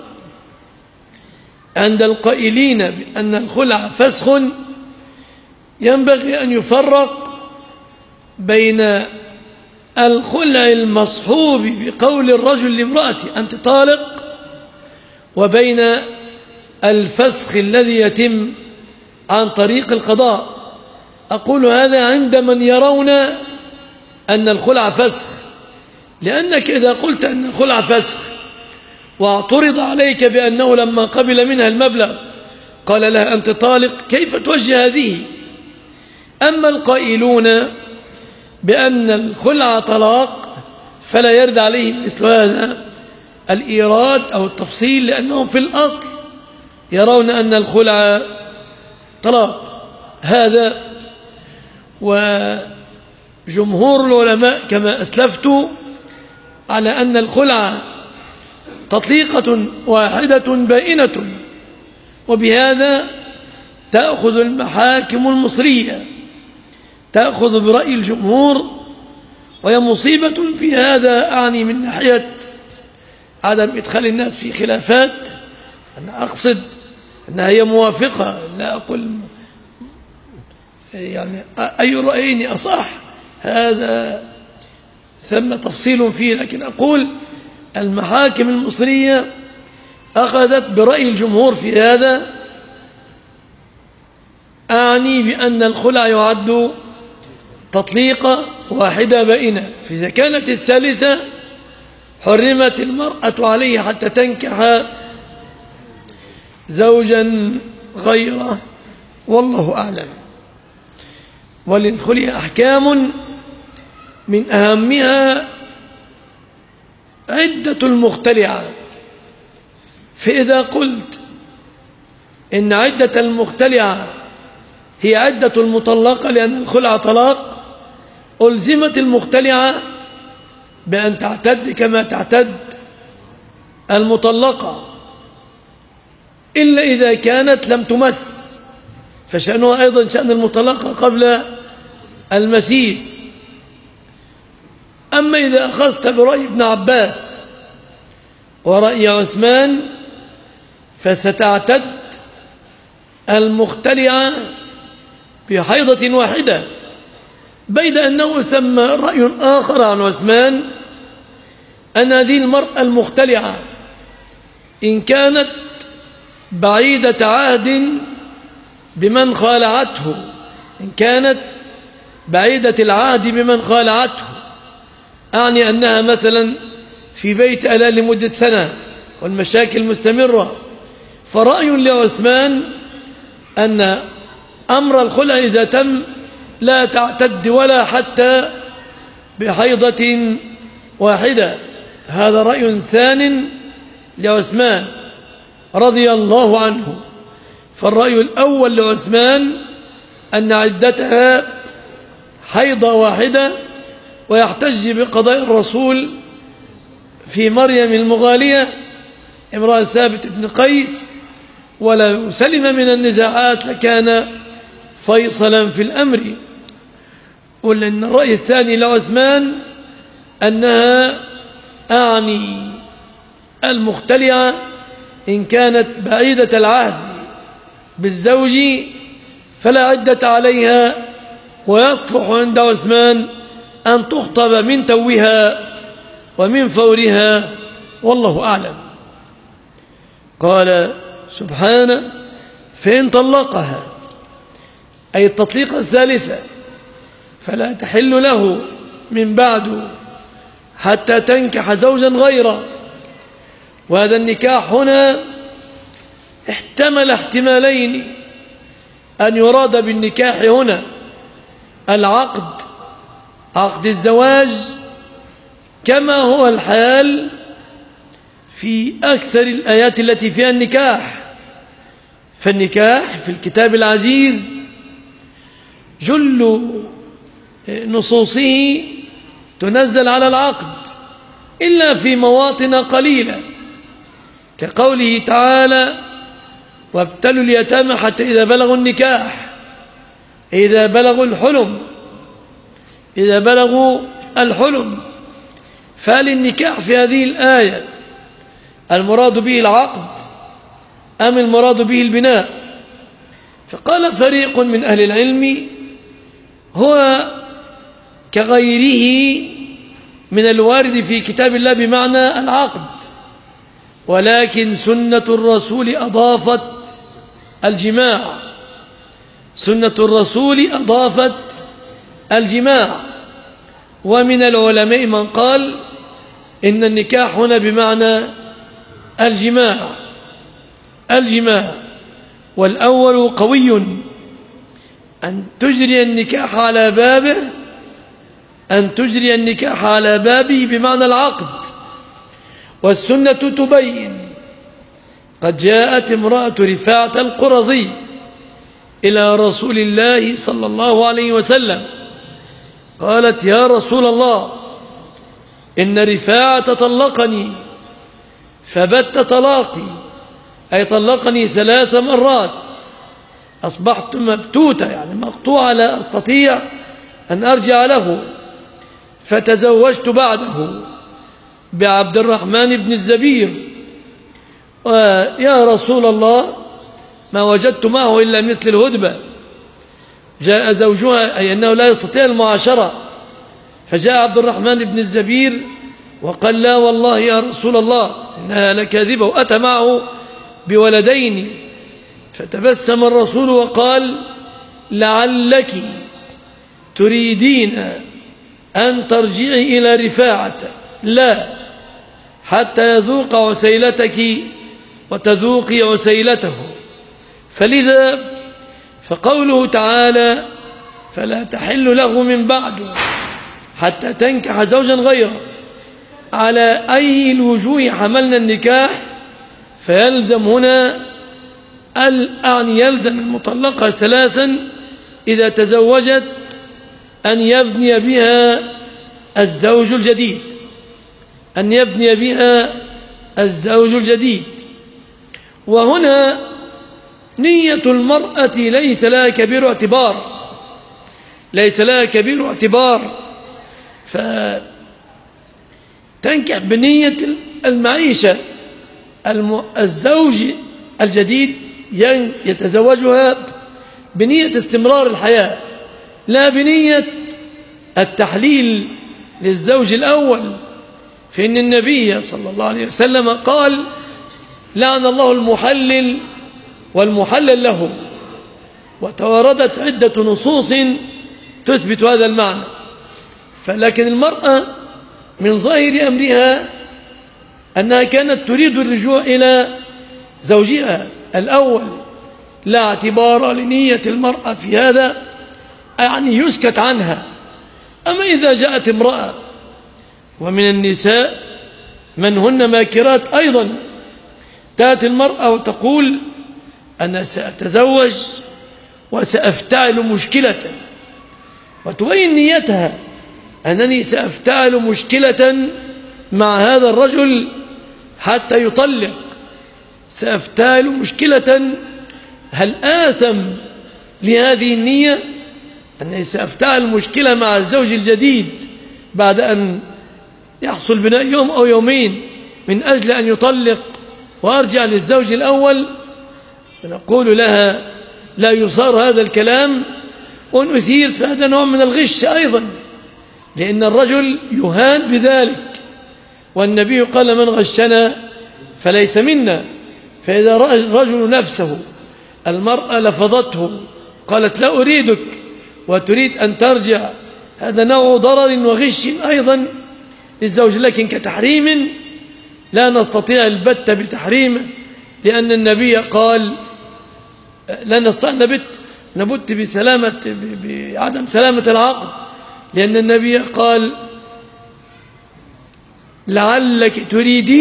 عند القائلين بأن الخلع فسخ، ينبغي أن يفرق بين الخلع المصحوب بقول الرجل لامرأته أنت طالق، وبين الفسخ الذي يتم عن طريق القضاء. أقول هذا عند من يرون أن الخلع فسخ، لأنك إذا قلت أن الخلع فسخ واعترض عليك بأنه لما قبل منها المبلغ قال لها أنت طالق، كيف توجه هذه؟ أما القائلون بأن الخلع طلاق فلا يرد عليهم مثل هذا الإيراد أو التفصيل، لأنهم في الأصل يرون أن الخلع طلاق. هذا وجمهور العلماء كما أسلفت على أن الخلع تطليقة واحدة بائنة، وبهذا تأخذ المحاكم المصرية تأخذ برأي الجمهور، وهي مصيبة في هذا. أعني من ناحية عدم إدخال الناس في خلافات، أنا أقصد أنها هي موافقة، لا أقول يعني أي رأيين أصح، هذا ثم تفصيل فيه، لكن أقول المحاكم المصرية أخذت برأي الجمهور في هذا. أعني بأن الخلع يعد تطليقة واحدة بائنة، فإذا كانت الثالثة حرمت المرأة عليه حتى تنكح زوجا غيره، والله أعلم. وللخلع أحكام من أهمها عدة المختلعة، فإذا قلت إن عدة المختلعة هي عدة المطلقة لأن الخلع طلاق، ألزمت المختلعة بأن تعتد كما تعتد المطلقة، إلا إذا كانت لم تمس، فشأنها أيضا شأن المطلقة قبل المسيس. أما إذا أخذت برأي ابن عباس ورأي عثمان فستعتد المختلعة بحيضة واحدة، بيد أنه ثم رأي آخر عن عثمان أن هذه المرأة المختلعة إن كانت بعيدة عهد بمن خالعته، إن كانت بعيدة العهد بمن خالعته، أعني أنها مثلا في بيت ألا لمدة سنة والمشاكل مستمرة، فرأي لعثمان أن أمر الخلع إذا تم لا تعتد ولا حتى بحيضة واحدة. هذا رأي ثان لعثمان رضي الله عنه. فالرأي الأول لعثمان أن عدتها حيضة واحدة، ويحتج بقضاء الرسول في مريم المغالية امرأة ثابت بن قيس، ولا سلم من النزاعات لكان فيصلا في الأمر. ولأن الرأي الثاني لعثمان أنها أعني المختلعة إن كانت بعيدة العهد بالزوج فلا عدة عليها، ويصلح عند عثمان أن تخطب من توها ومن فورها، والله أعلم. قال سبحانه فإن طلقها، أي التطليق الثالثة، فلا تحل له من بعد حتى تنكح زوجا غيره. وهذا النكاح هنا احتمل احتمالين، أن يراد بالنكاح هنا العقد، عقد الزواج، كما هو الحال في أكثر الآيات التي فيها النكاح. فالنكاح في الكتاب العزيز جل نصوصه تنزل على العقد إلا في مواطن قليلة، كقوله تعالى وابتلوا اليتامى حتى إذا بلغوا النكاح، إذا بلغوا الحلم. فللنكاح في هذه الآية المراد به العقد أم المراد به البناء؟ فقال فريق من أهل العلم هو كغيره من الوارد في كتاب الله بمعنى العقد، ولكن سنة الرسول أضافت الجماع، سنة الرسول أضافت الجماع، ومن العلماء من قال إن النكاح هنا بمعنى الجماع، والأول قوي أن تجري النكاح على بابه بمعنى العقد، والسنة تبين. قد جاءت امرأة رفاعة القرظي إلى رسول الله صلى الله عليه وسلم قالت: يا رسول الله، إن رفاعة طلقني فبت طلاقي، أي طلقني 3 مرات، أصبحت مبتوتة يعني مقطوعة، لا أستطيع أن أرجع له، فتزوجت بعده بعبد الرحمن بن الزبير، ويا رسول الله ما وجدت معه إلا مثل الهدبة. جاء زوجها أي أنه لا يستطيع المعاشرة، فجاء عبد الرحمن بن الزبير وقال: لا والله يا رسول الله إنها لكاذبة، وأتى معه بولدين. فتبسم الرسول وقال: لعلك تريدين أن ترجعي إلى رفاعة، لا حتى يذوق عسيلتك وتذوقي عسيلته. فلذا فقوله تعالى: فلا تحل له من بعد حتى تنكح زوجا غيره، على أي الوجوه حملنا النكاح؟ فيلزم هنا أن يلزم المطلقة 3 إذا تزوجت أن يبني بها الزوج الجديد، وهنا نية المرأة ليس لها كبير اعتبار، فتنكح بنية المعيشة. الزوج الجديد يتزوجها بنية استمرار الحياة، لا بنية التحليل للزوج الأول. فإن النبي صلى الله عليه وسلم قال: لعن الله المحلل والمحلل له، وتواردت عدة نصوص تثبت هذا المعنى. فلكن المرأة من ظاهر أمرها أنها كانت تريد الرجوع إلى زوجها الأول، لا اعتبار لنية المرأة في هذا، يعني يسكت عنها. أما إذا جاءت امرأة، ومن النساء من هن ماكرات أيضا، تأتي المرأة وتقول: أنا سأتزوج وسأفتعل مشكلة، وتبين نيتها أنني سأفتعل مشكلة مع هذا الرجل حتى يطلق، سأفتعل مشكلة. هل آثم لهذه النية أنني سأفتعل مشكلة مع الزوج الجديد بعد أن يحصل بناء يوم أو يومين من أجل أن يطلق وأرجع للزوج الأول؟ نقول لها: لا يصار هذا الكلام ونثير، فهذا نوع من الغش أيضا، لأن الرجل يهان بذلك، والنبي قال: من غشنا فليس منا. فإذا رأى الرجل نفسه المرأة لفظته قالت: لا أريدك، وتريد أن ترجع، هذا نوع ضرر وغش أيضا للزوج. لكن كتحريم لا نستطيع البت بتحريمه، لأن النبي قال: لا نستطيع نبت بعدم سلامة العقد، لأن النبي قال: لعلك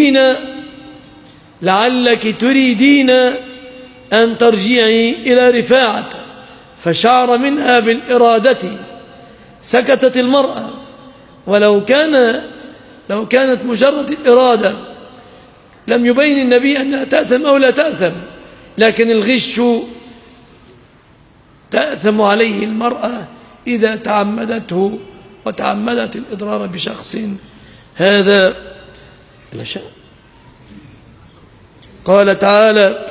تريدين أن ترجعي إلى رفاعة، فشعر منها بالإرادة، سكتت المرأة. ولو كانت مجرد الإرادة لم يبين النبي أنها تأثم أو لا تأثم، لكن الغش تأثم عليه المرأة إذا تعمدته وتعمدت الإضرار بشخص. هذا لا شيء. قال تعالى: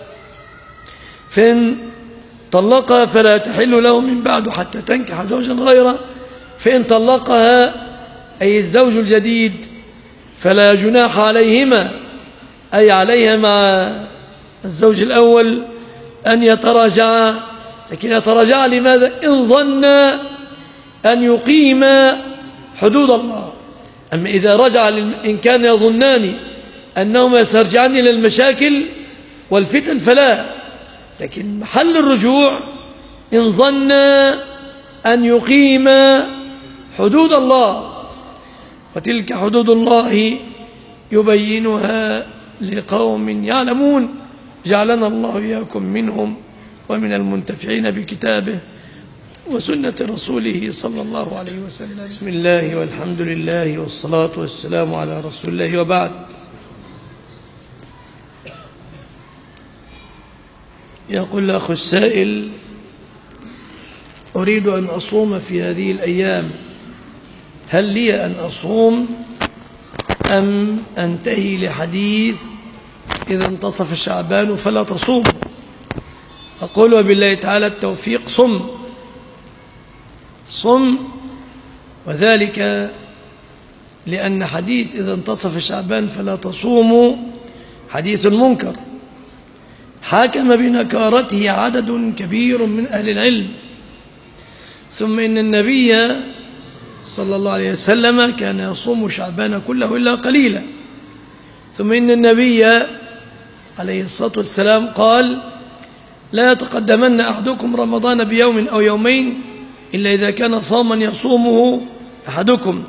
فإن طلقها فلا تحل له من بعد حتى تنكح زوجا غيره. فإن طلقها أي الزوج الجديد فلا جناح عليهما، أي عليها مع الزوج الأول، أن يتراجعا لكن يتراجع لماذا؟ إن ظن أن يقيم حدود الله. أما إذا رجع إن كان يظنان أنهما سيرجعان إلى المشاكل والفتن فلا، لكن محل الرجوع إن ظن أن يقيم حدود الله، وتلك حدود الله يبينها لقوم يعلمون، جعلنا الله إياكم منهم ومن المنتفعين بكتابه وسنة رسوله صلى الله عليه وسلم. بسم الله والحمد لله والصلاة والسلام على رسول الله، وبعد. يقول الأخ السائل: أريد أن أصوم في هذه الأيام، هل لي أن أصوم أم أنتهي لحديث إذا انتصف شعبان فلا تصوم؟ أقول وبالله تعالى التوفيق: صم، وذلك لأن حديث إذا انتصف شعبان فلا تصوموا حديث منكر، حاكم بنكارته عدد كبير من أهل العلم. ثم إن النبي صلى الله عليه وسلم كان يصوم شعبان كله إلا قليلا. ثم إن النبي عليه الصلاة والسلام قال: لا يتقدمن أحدكم رمضان بيوم أو يومين إلا إذا كان صوما يصومه أحدكم.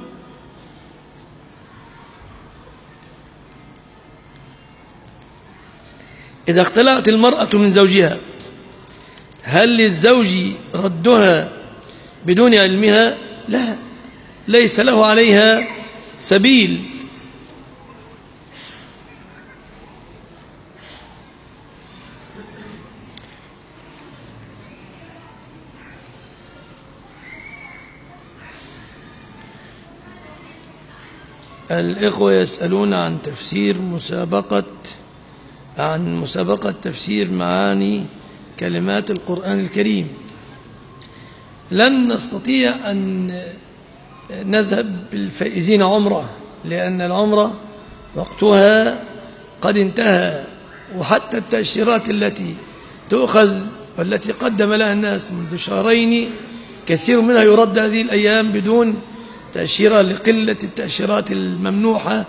إذا اختلعت المرأة من زوجها هل للزوج ردها بدون علمها؟ لا، ليس له عليها سبيل. الإخوة يسألون عن مسابقة تفسير معاني كلمات القرآن الكريم. لن نستطيع أن نذهب بالفائزين عمرة، لأن العمرة وقتها قد انتهى، وحتى التأشيرات التي تؤخذ والتي قدم لها الناس منذ شهرين كثير منها يرد هذه الأيام بدون تأشيرة، لقلة التأشيرات الممنوحة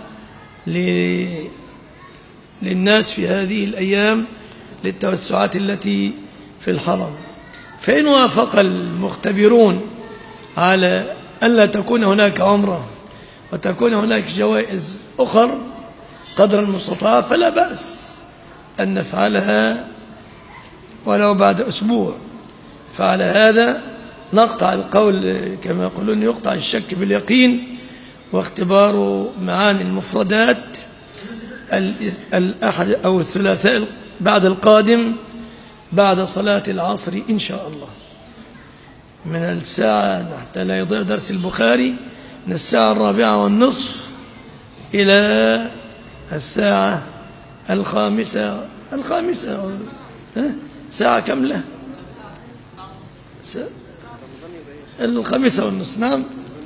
للناس في هذه الأيام للتوسعات التي في الحرم. فإن وافق المختبرون على ألا تكون هناك عمرة وتكون هناك جوائز أخر قدر المستطاع فلا بأس أن نفعلها ولو بعد أسبوع. فعلى هذا نقطع القول كما يقولون يقطع الشك باليقين، واختبار معاني المفردات الأحد أو الثلاثاء بعد القادم بعد صلاة العصر إن شاء الله، من الساعة حتى لا يضيع درس البخاري من الساعة 4:15 إلى الساعة 5 ساعة كاملة 5:30. نعم،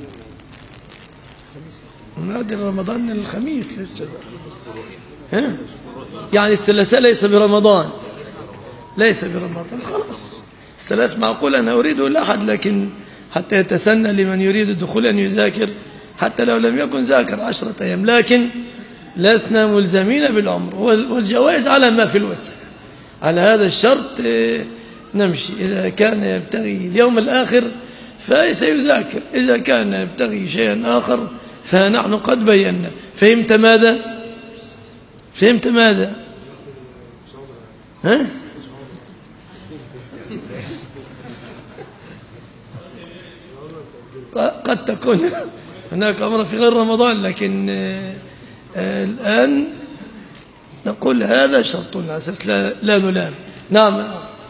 نادي رمضان الخميس لسه يعني الثلاثاء ليس برمضان، خلاص الثلاث معقول. أنا أريد الأحد، لكن حتى يتسنى لمن يريد الدخول أن يذاكر حتى لو لم يكن ذاكر 10 أيام، لكن لسنا ملزمين بالعمر، والجوائز على ما في الوسع. على هذا الشرط نمشي. إذا كان يبتغي اليوم الآخر فسيذاكر، إذا كان يبتغي شيئا آخر فنحن قد بينا. فهمت ماذا؟ ها؟ قد تكون هناك أمر في غير رمضان، لكن الآن نقول هذا شرط على أساس لا نلام. نعم،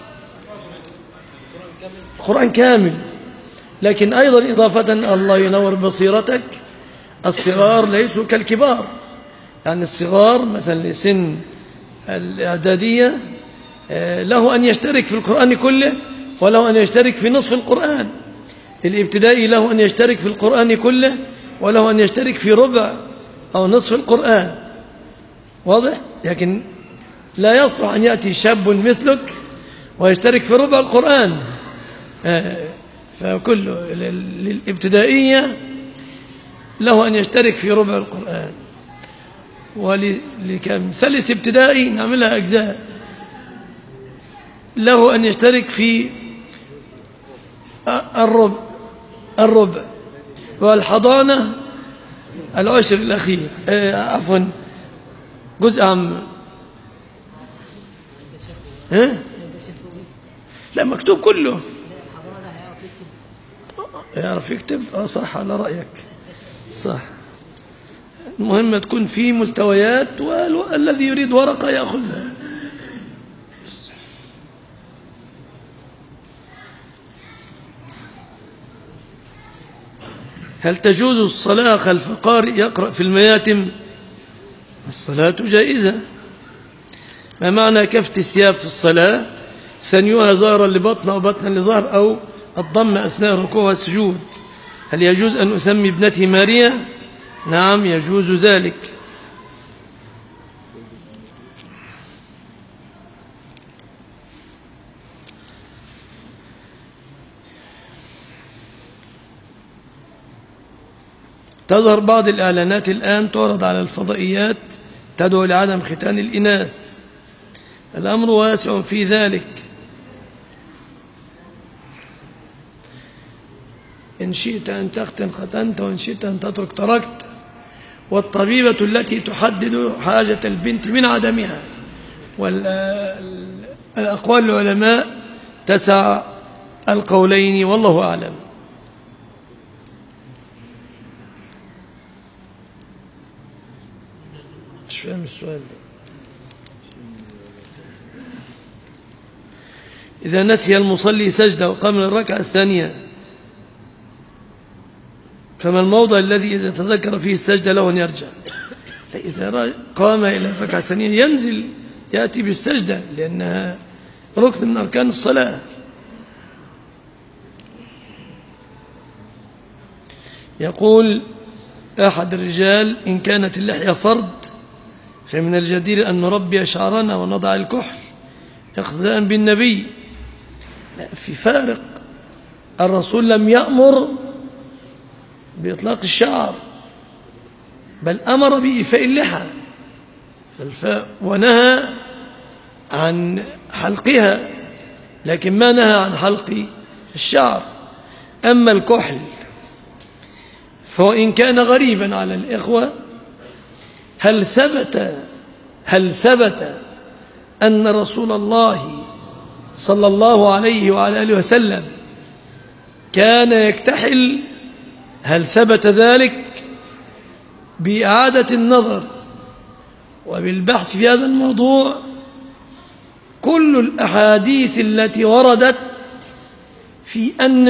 القرآن كامل، لكن أيضا إضافة الله ينور بصيرتك، الصغار ليسوا كالكبار. يعني الصغار مثلا لسن الإعدادية له أن يشترك في القرآن كله وله أن يشترك في نصف القرآن. الابتدائي له أن يشترك في القرآن كله وله أن يشترك في ربع أو نصف القرآن. واضح؟ لكن لا يصلح أن يأتي شاب مثلك ويشترك في ربع القرآن. فكل للابتدائية له أن يشترك في ربع القرآن، ولكم ثالث ابتدائي نعملها أجزاء له أن يشترك في الربع، والحضانة العشر الأخير، عفوا جزء عام. لا مكتوب كله. يعرف يكتب؟ صح، على رأيك صح. المهم تكون في مستويات، والذي يريد ورقة يأخذها. هل تجوز الصلاة خلف قارئ يقرأ في المياتم؟ الصلاة جائزة. ما معنى كفت الثياب في الصلاة؟ ثنيها ظهرا لبطن أو بطنا لظهر، أو الضم أثناء الركوع والسجود. هل يجوز أن أسمي ابنتي ماريا؟ نعم يجوز ذلك. تظهر بعض الإعلانات الآن تعرض على الفضائيات تدعو لعدم ختان الإناث. الأمر واسع في ذلك. إن شئت أن تختن ختنت، وإن شئت أن تترك تركت. والطبيبة التي تحدد حاجة البنت من عدمها. والأقوال العلماء تسع القولين، والله أعلم. مش فاهم السؤال ده. إذا نسي المصلي سجدة وقام للركعة الثانية، فما الموضع الذي إذا تذكر فيه السجدة له أن يرجع؟ إذا قام إلى الركعة الثانية ينزل يأتي بالسجدة، لأنها ركن من أركان الصلاة. يقول أحد الرجال: إن كانت اللحية فرض فمن الجدير أن نربي شعرنا ونضع الكحل اقتداء بالنبي. لا، في فارق. الرسول لم يأمر بإطلاق الشعر، بل أمر بإيفاء اللحى ونهى عن حلقها، لكن ما نهى عن حلق الشعر. أما الكحل فإن كان غريبا على الإخوة، هل ثبت أن رسول الله صلى الله عليه وعلى آله وسلم كان يكتحل؟ هل ثبت ذلك؟ بإعادة النظر وبالبحث في هذا الموضوع، كل الأحاديث التي وردت في أن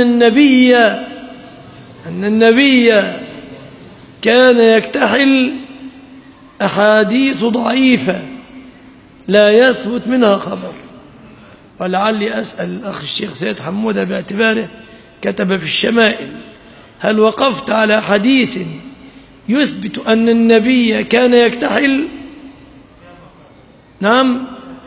النبي كان يكتحل أحاديث ضعيفة لا يثبت منها خبر. ولعلي أسأل الأخ الشيخ سيد حمودة باعتباره كتب في الشمائل: هل وقفت على حديث يثبت أن النبي كان يكتحل؟ نعم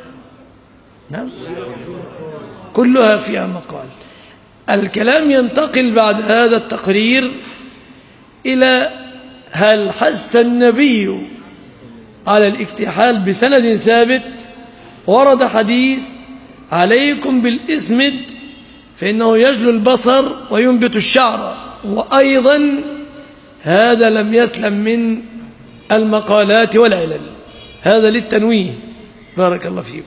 كلها فيها مقال. الكلام ينتقل بعد هذا التقرير إلى: هل حث النبي على الاكتحال بسند ثابت؟ ورد حديث: عليكم بالإسمد فإنه يجلو البصر وينبت الشعر. وأيضا هذا لم يسلم من المقالات والعلل. هذا للتنويه. بارك الله فيكم.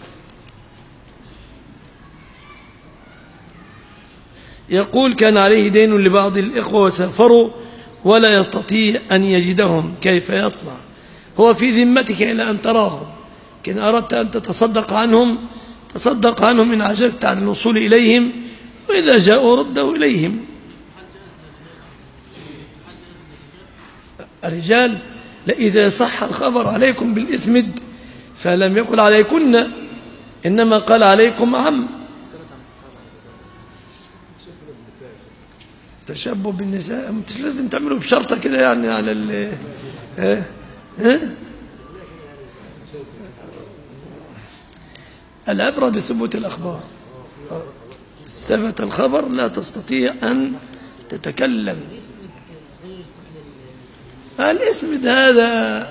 يقول: كان عليه دين لبعض الإخوة وسافروا ولا يستطيع أن يجدهم، كيف يصنع؟ هو في ذمتك إلى أن تراهم. إن أردت أن تتصدق عنهم تصدق عنهم، إن عجزت عن الوصول إليهم، وإذا جاءوا ردوا إليهم. الرجال إذا صح الخبر عليكم بالإسمد فلم يقل عليكن، إنما قال عليكم عم. تشبه بالنساء مش لازم تعملوا بشرطة كده يعني على العبرة بثبوت الأخبار. ثبت الخبر لا تستطيع أن تتكلم. الاسم هذا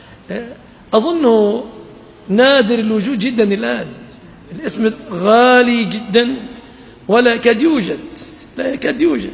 أظنه نادر الوجود جدا الآن. الاسم غالي جدا ولا يكاد يوجد، لا يكاد يوجد.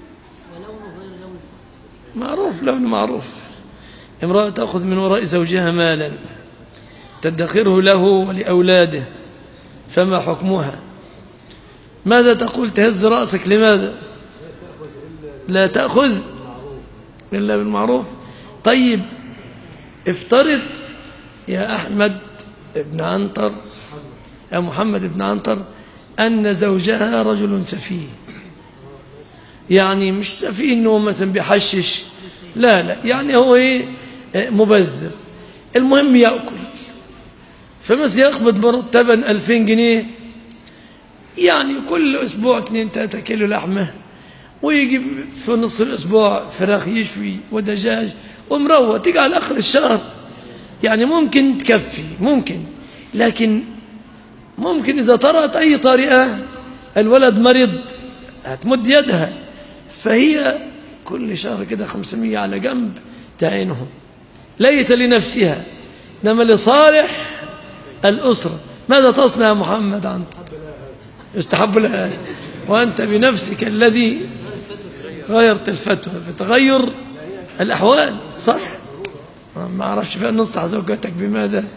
معروف، لون معروف. امرأة تأخذ من وراء زوجها مالا تدخره له ولأولاده، فما حكمها؟ ماذا تقول؟ تهز رأسك. لماذا لا تأخذ إلا بالمعروف؟ طيب افترض يا أحمد ابن عنتر، يا محمد ابن عنتر، أن زوجها رجل سفيه، يعني مش سفيه إنه مثلا بيحشش، لا لا، يعني هو مبذر. المهم يأكل، فمثلا يقبض مرتبا 2000 جنيه، يعني كل أسبوع 2-3 كيلو لحمة، ويجيب في نص الأسبوع فراخ يشوي ودجاج ومروة، تيجي على آخر الشهر يعني ممكن تكفي، ممكن. لكن ممكن إذا طرأت أي طارئة، الولد مرض، هتمد يدها، فهي كل شهر كده 500 على جنب تعينهم، ليس لنفسها إنما لصالح الأسرة. ماذا تصنع يا محمد عنتر؟ يستحب لها، وأنت بنفسك الذي غيرت الفتوى بتغير الأحوال، صح؟ ما أعرفش بقى ننصح زوجتك بماذا.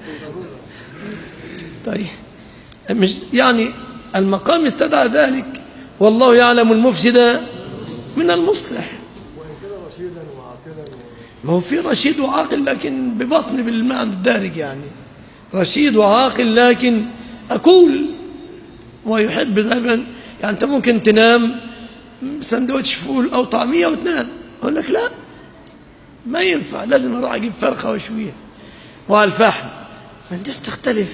طيب مش يعني المقام استدعى ذلك، والله يعلم المفسد من المصلح. ما هو في رشيد وعاقل لكن ببطن بالمعنى الدارج، يعني رشيد وعاقل لكن أكول ويحب دائما. يعني أنت ممكن تنام سندوتش فول أو طعمية وتنام، أقول لك لا، ما ينفع، لازم أروح أجيب فرخة وشوية وعلى الفحم، ما أنت تختلف.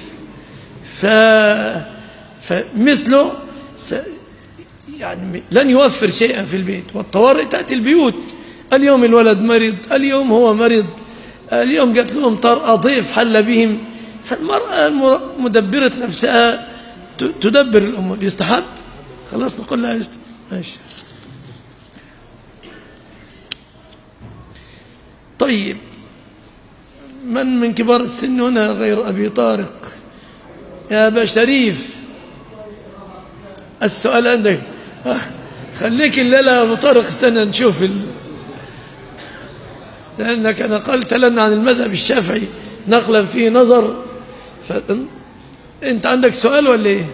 فمثله يعني لن يوفر شيئا في البيت، والطوارئ تأتي البيوت. اليوم الولد مرض، اليوم هو مرض، اليوم جات لهم طرقة ضيف حل بهم، فالمرأة مدبرة نفسها تدبر الأمور. يستحب خلاص نقول لها ماشي. طيب من كبار السن هنا غير أبي طارق؟ يا أبا شريف السؤال عندك. خليك الليلة أبو طارق، استنى نشوف لأنك نقلت لنا عن المذهب الشافعي نقلا فيه نظر. أنت عندك سؤال ولا إيه؟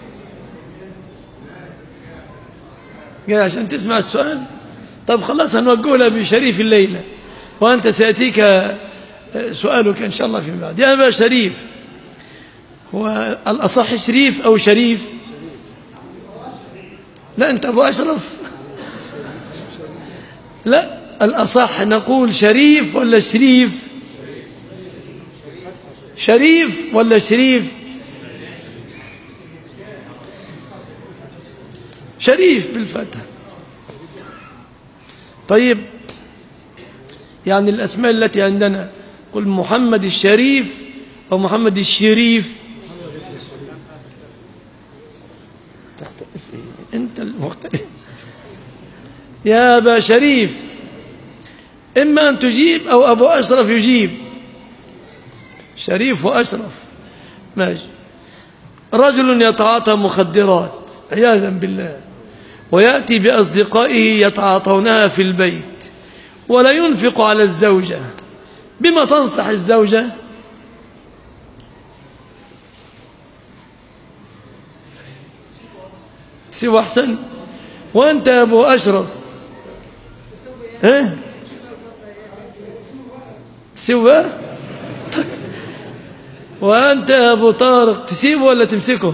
جاي عشان تسمع السؤال؟ طب خلاص هنوجهه لأبي شريف الليلة، وأنت سيأتيك سؤالك إن شاء الله فيما بعد. يا أبا شريف، هو الأصح شريف أو شريف؟ لا أنت أبو أشرف. لا الأصح نقول شريف ولا شريف؟ شريف ولا شريف؟ شريف بالفتح. طيب يعني الأسماء التي عندنا، قل محمد الشريف أو محمد الشريف؟ تختلف إيه؟ أنت المختلف. يا أبا شريف، إما أن تجيب أو أبو أشرف يجيب. شريف وأشرف ماشي. رجل يتعاطى مخدرات عياذا بالله، ويأتي بأصدقائه يتعاطونها في البيت، ولا ينفق على الزوجة، بما تنصح الزوجة؟ سوى أحسن. وأنت يا أبو أشرف سوى. وأنت يا أبو طارق تسيبه ولا تمسكه؟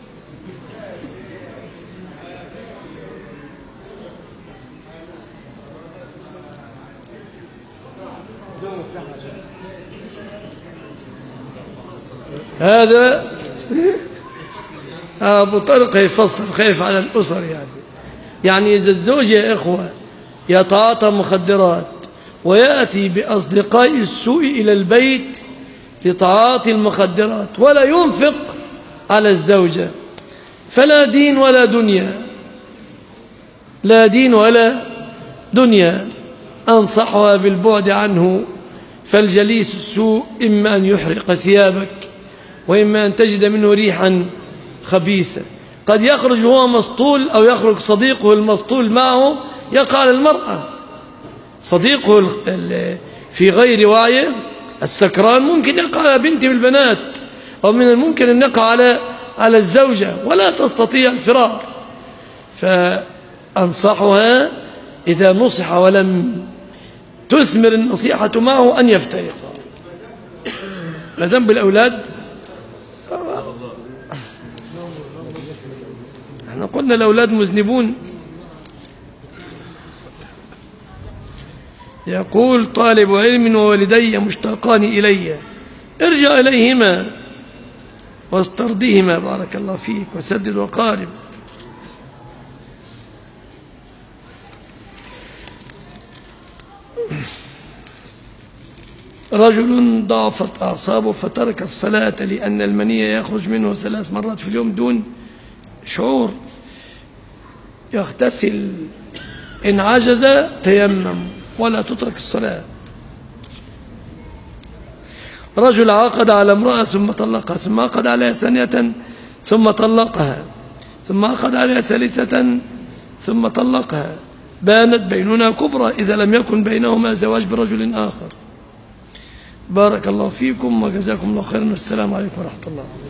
هذا أبو طارق يفصل، خايف على الأسر. يعني إذا الزوج يا إخوة يتعاطى مخدرات ويأتي بأصدقاء السوء إلى البيت لتعاطي المخدرات ولا ينفق على الزوجة، فلا دين ولا دنيا، لا دين ولا دنيا. أنصحها بالبعد عنه، فالجليس السوء إما أن يحرق ثيابك وإما أن تجد منه ريحا خبيثة. قد يخرج هو مسطول أو يخرج صديقه المسطول معه يقع على المرأة. صديقه في غير وعيه السكران ممكن يقع على بنت من البنات، أو من الممكن أن يقع على الزوجة ولا تستطيع الفرار. فأنصحها إذا نصح ولم تثمر النصيحة معه أن يفترقا. ما ذنب الأولاد؟ احنا قلنا الأولاد مذنبون. يقول طالب علم ووالدي مشتاقان إلي، ارجع إليهما واسترضيهما بارك الله فيك وسدد وقارب. رجل ضعفت أعصابه فترك الصلاة لأن المني يخرج منه 3 مرات في اليوم دون شعور، يغتسل، إن عجز تيمم ولا تترك الصلاة. رجل عقد على امرأة ثم طلقها، ثم عقد عليها ثانية ثم طلقها، ثم عقد عليها ثالثة ثم طلقها، بانت بيننا كبرى إذا لم يكن بينهما زواج برجل آخر. بارك الله فيكم وجزاكم الله خيرا، والسلام عليكم ورحمة الله.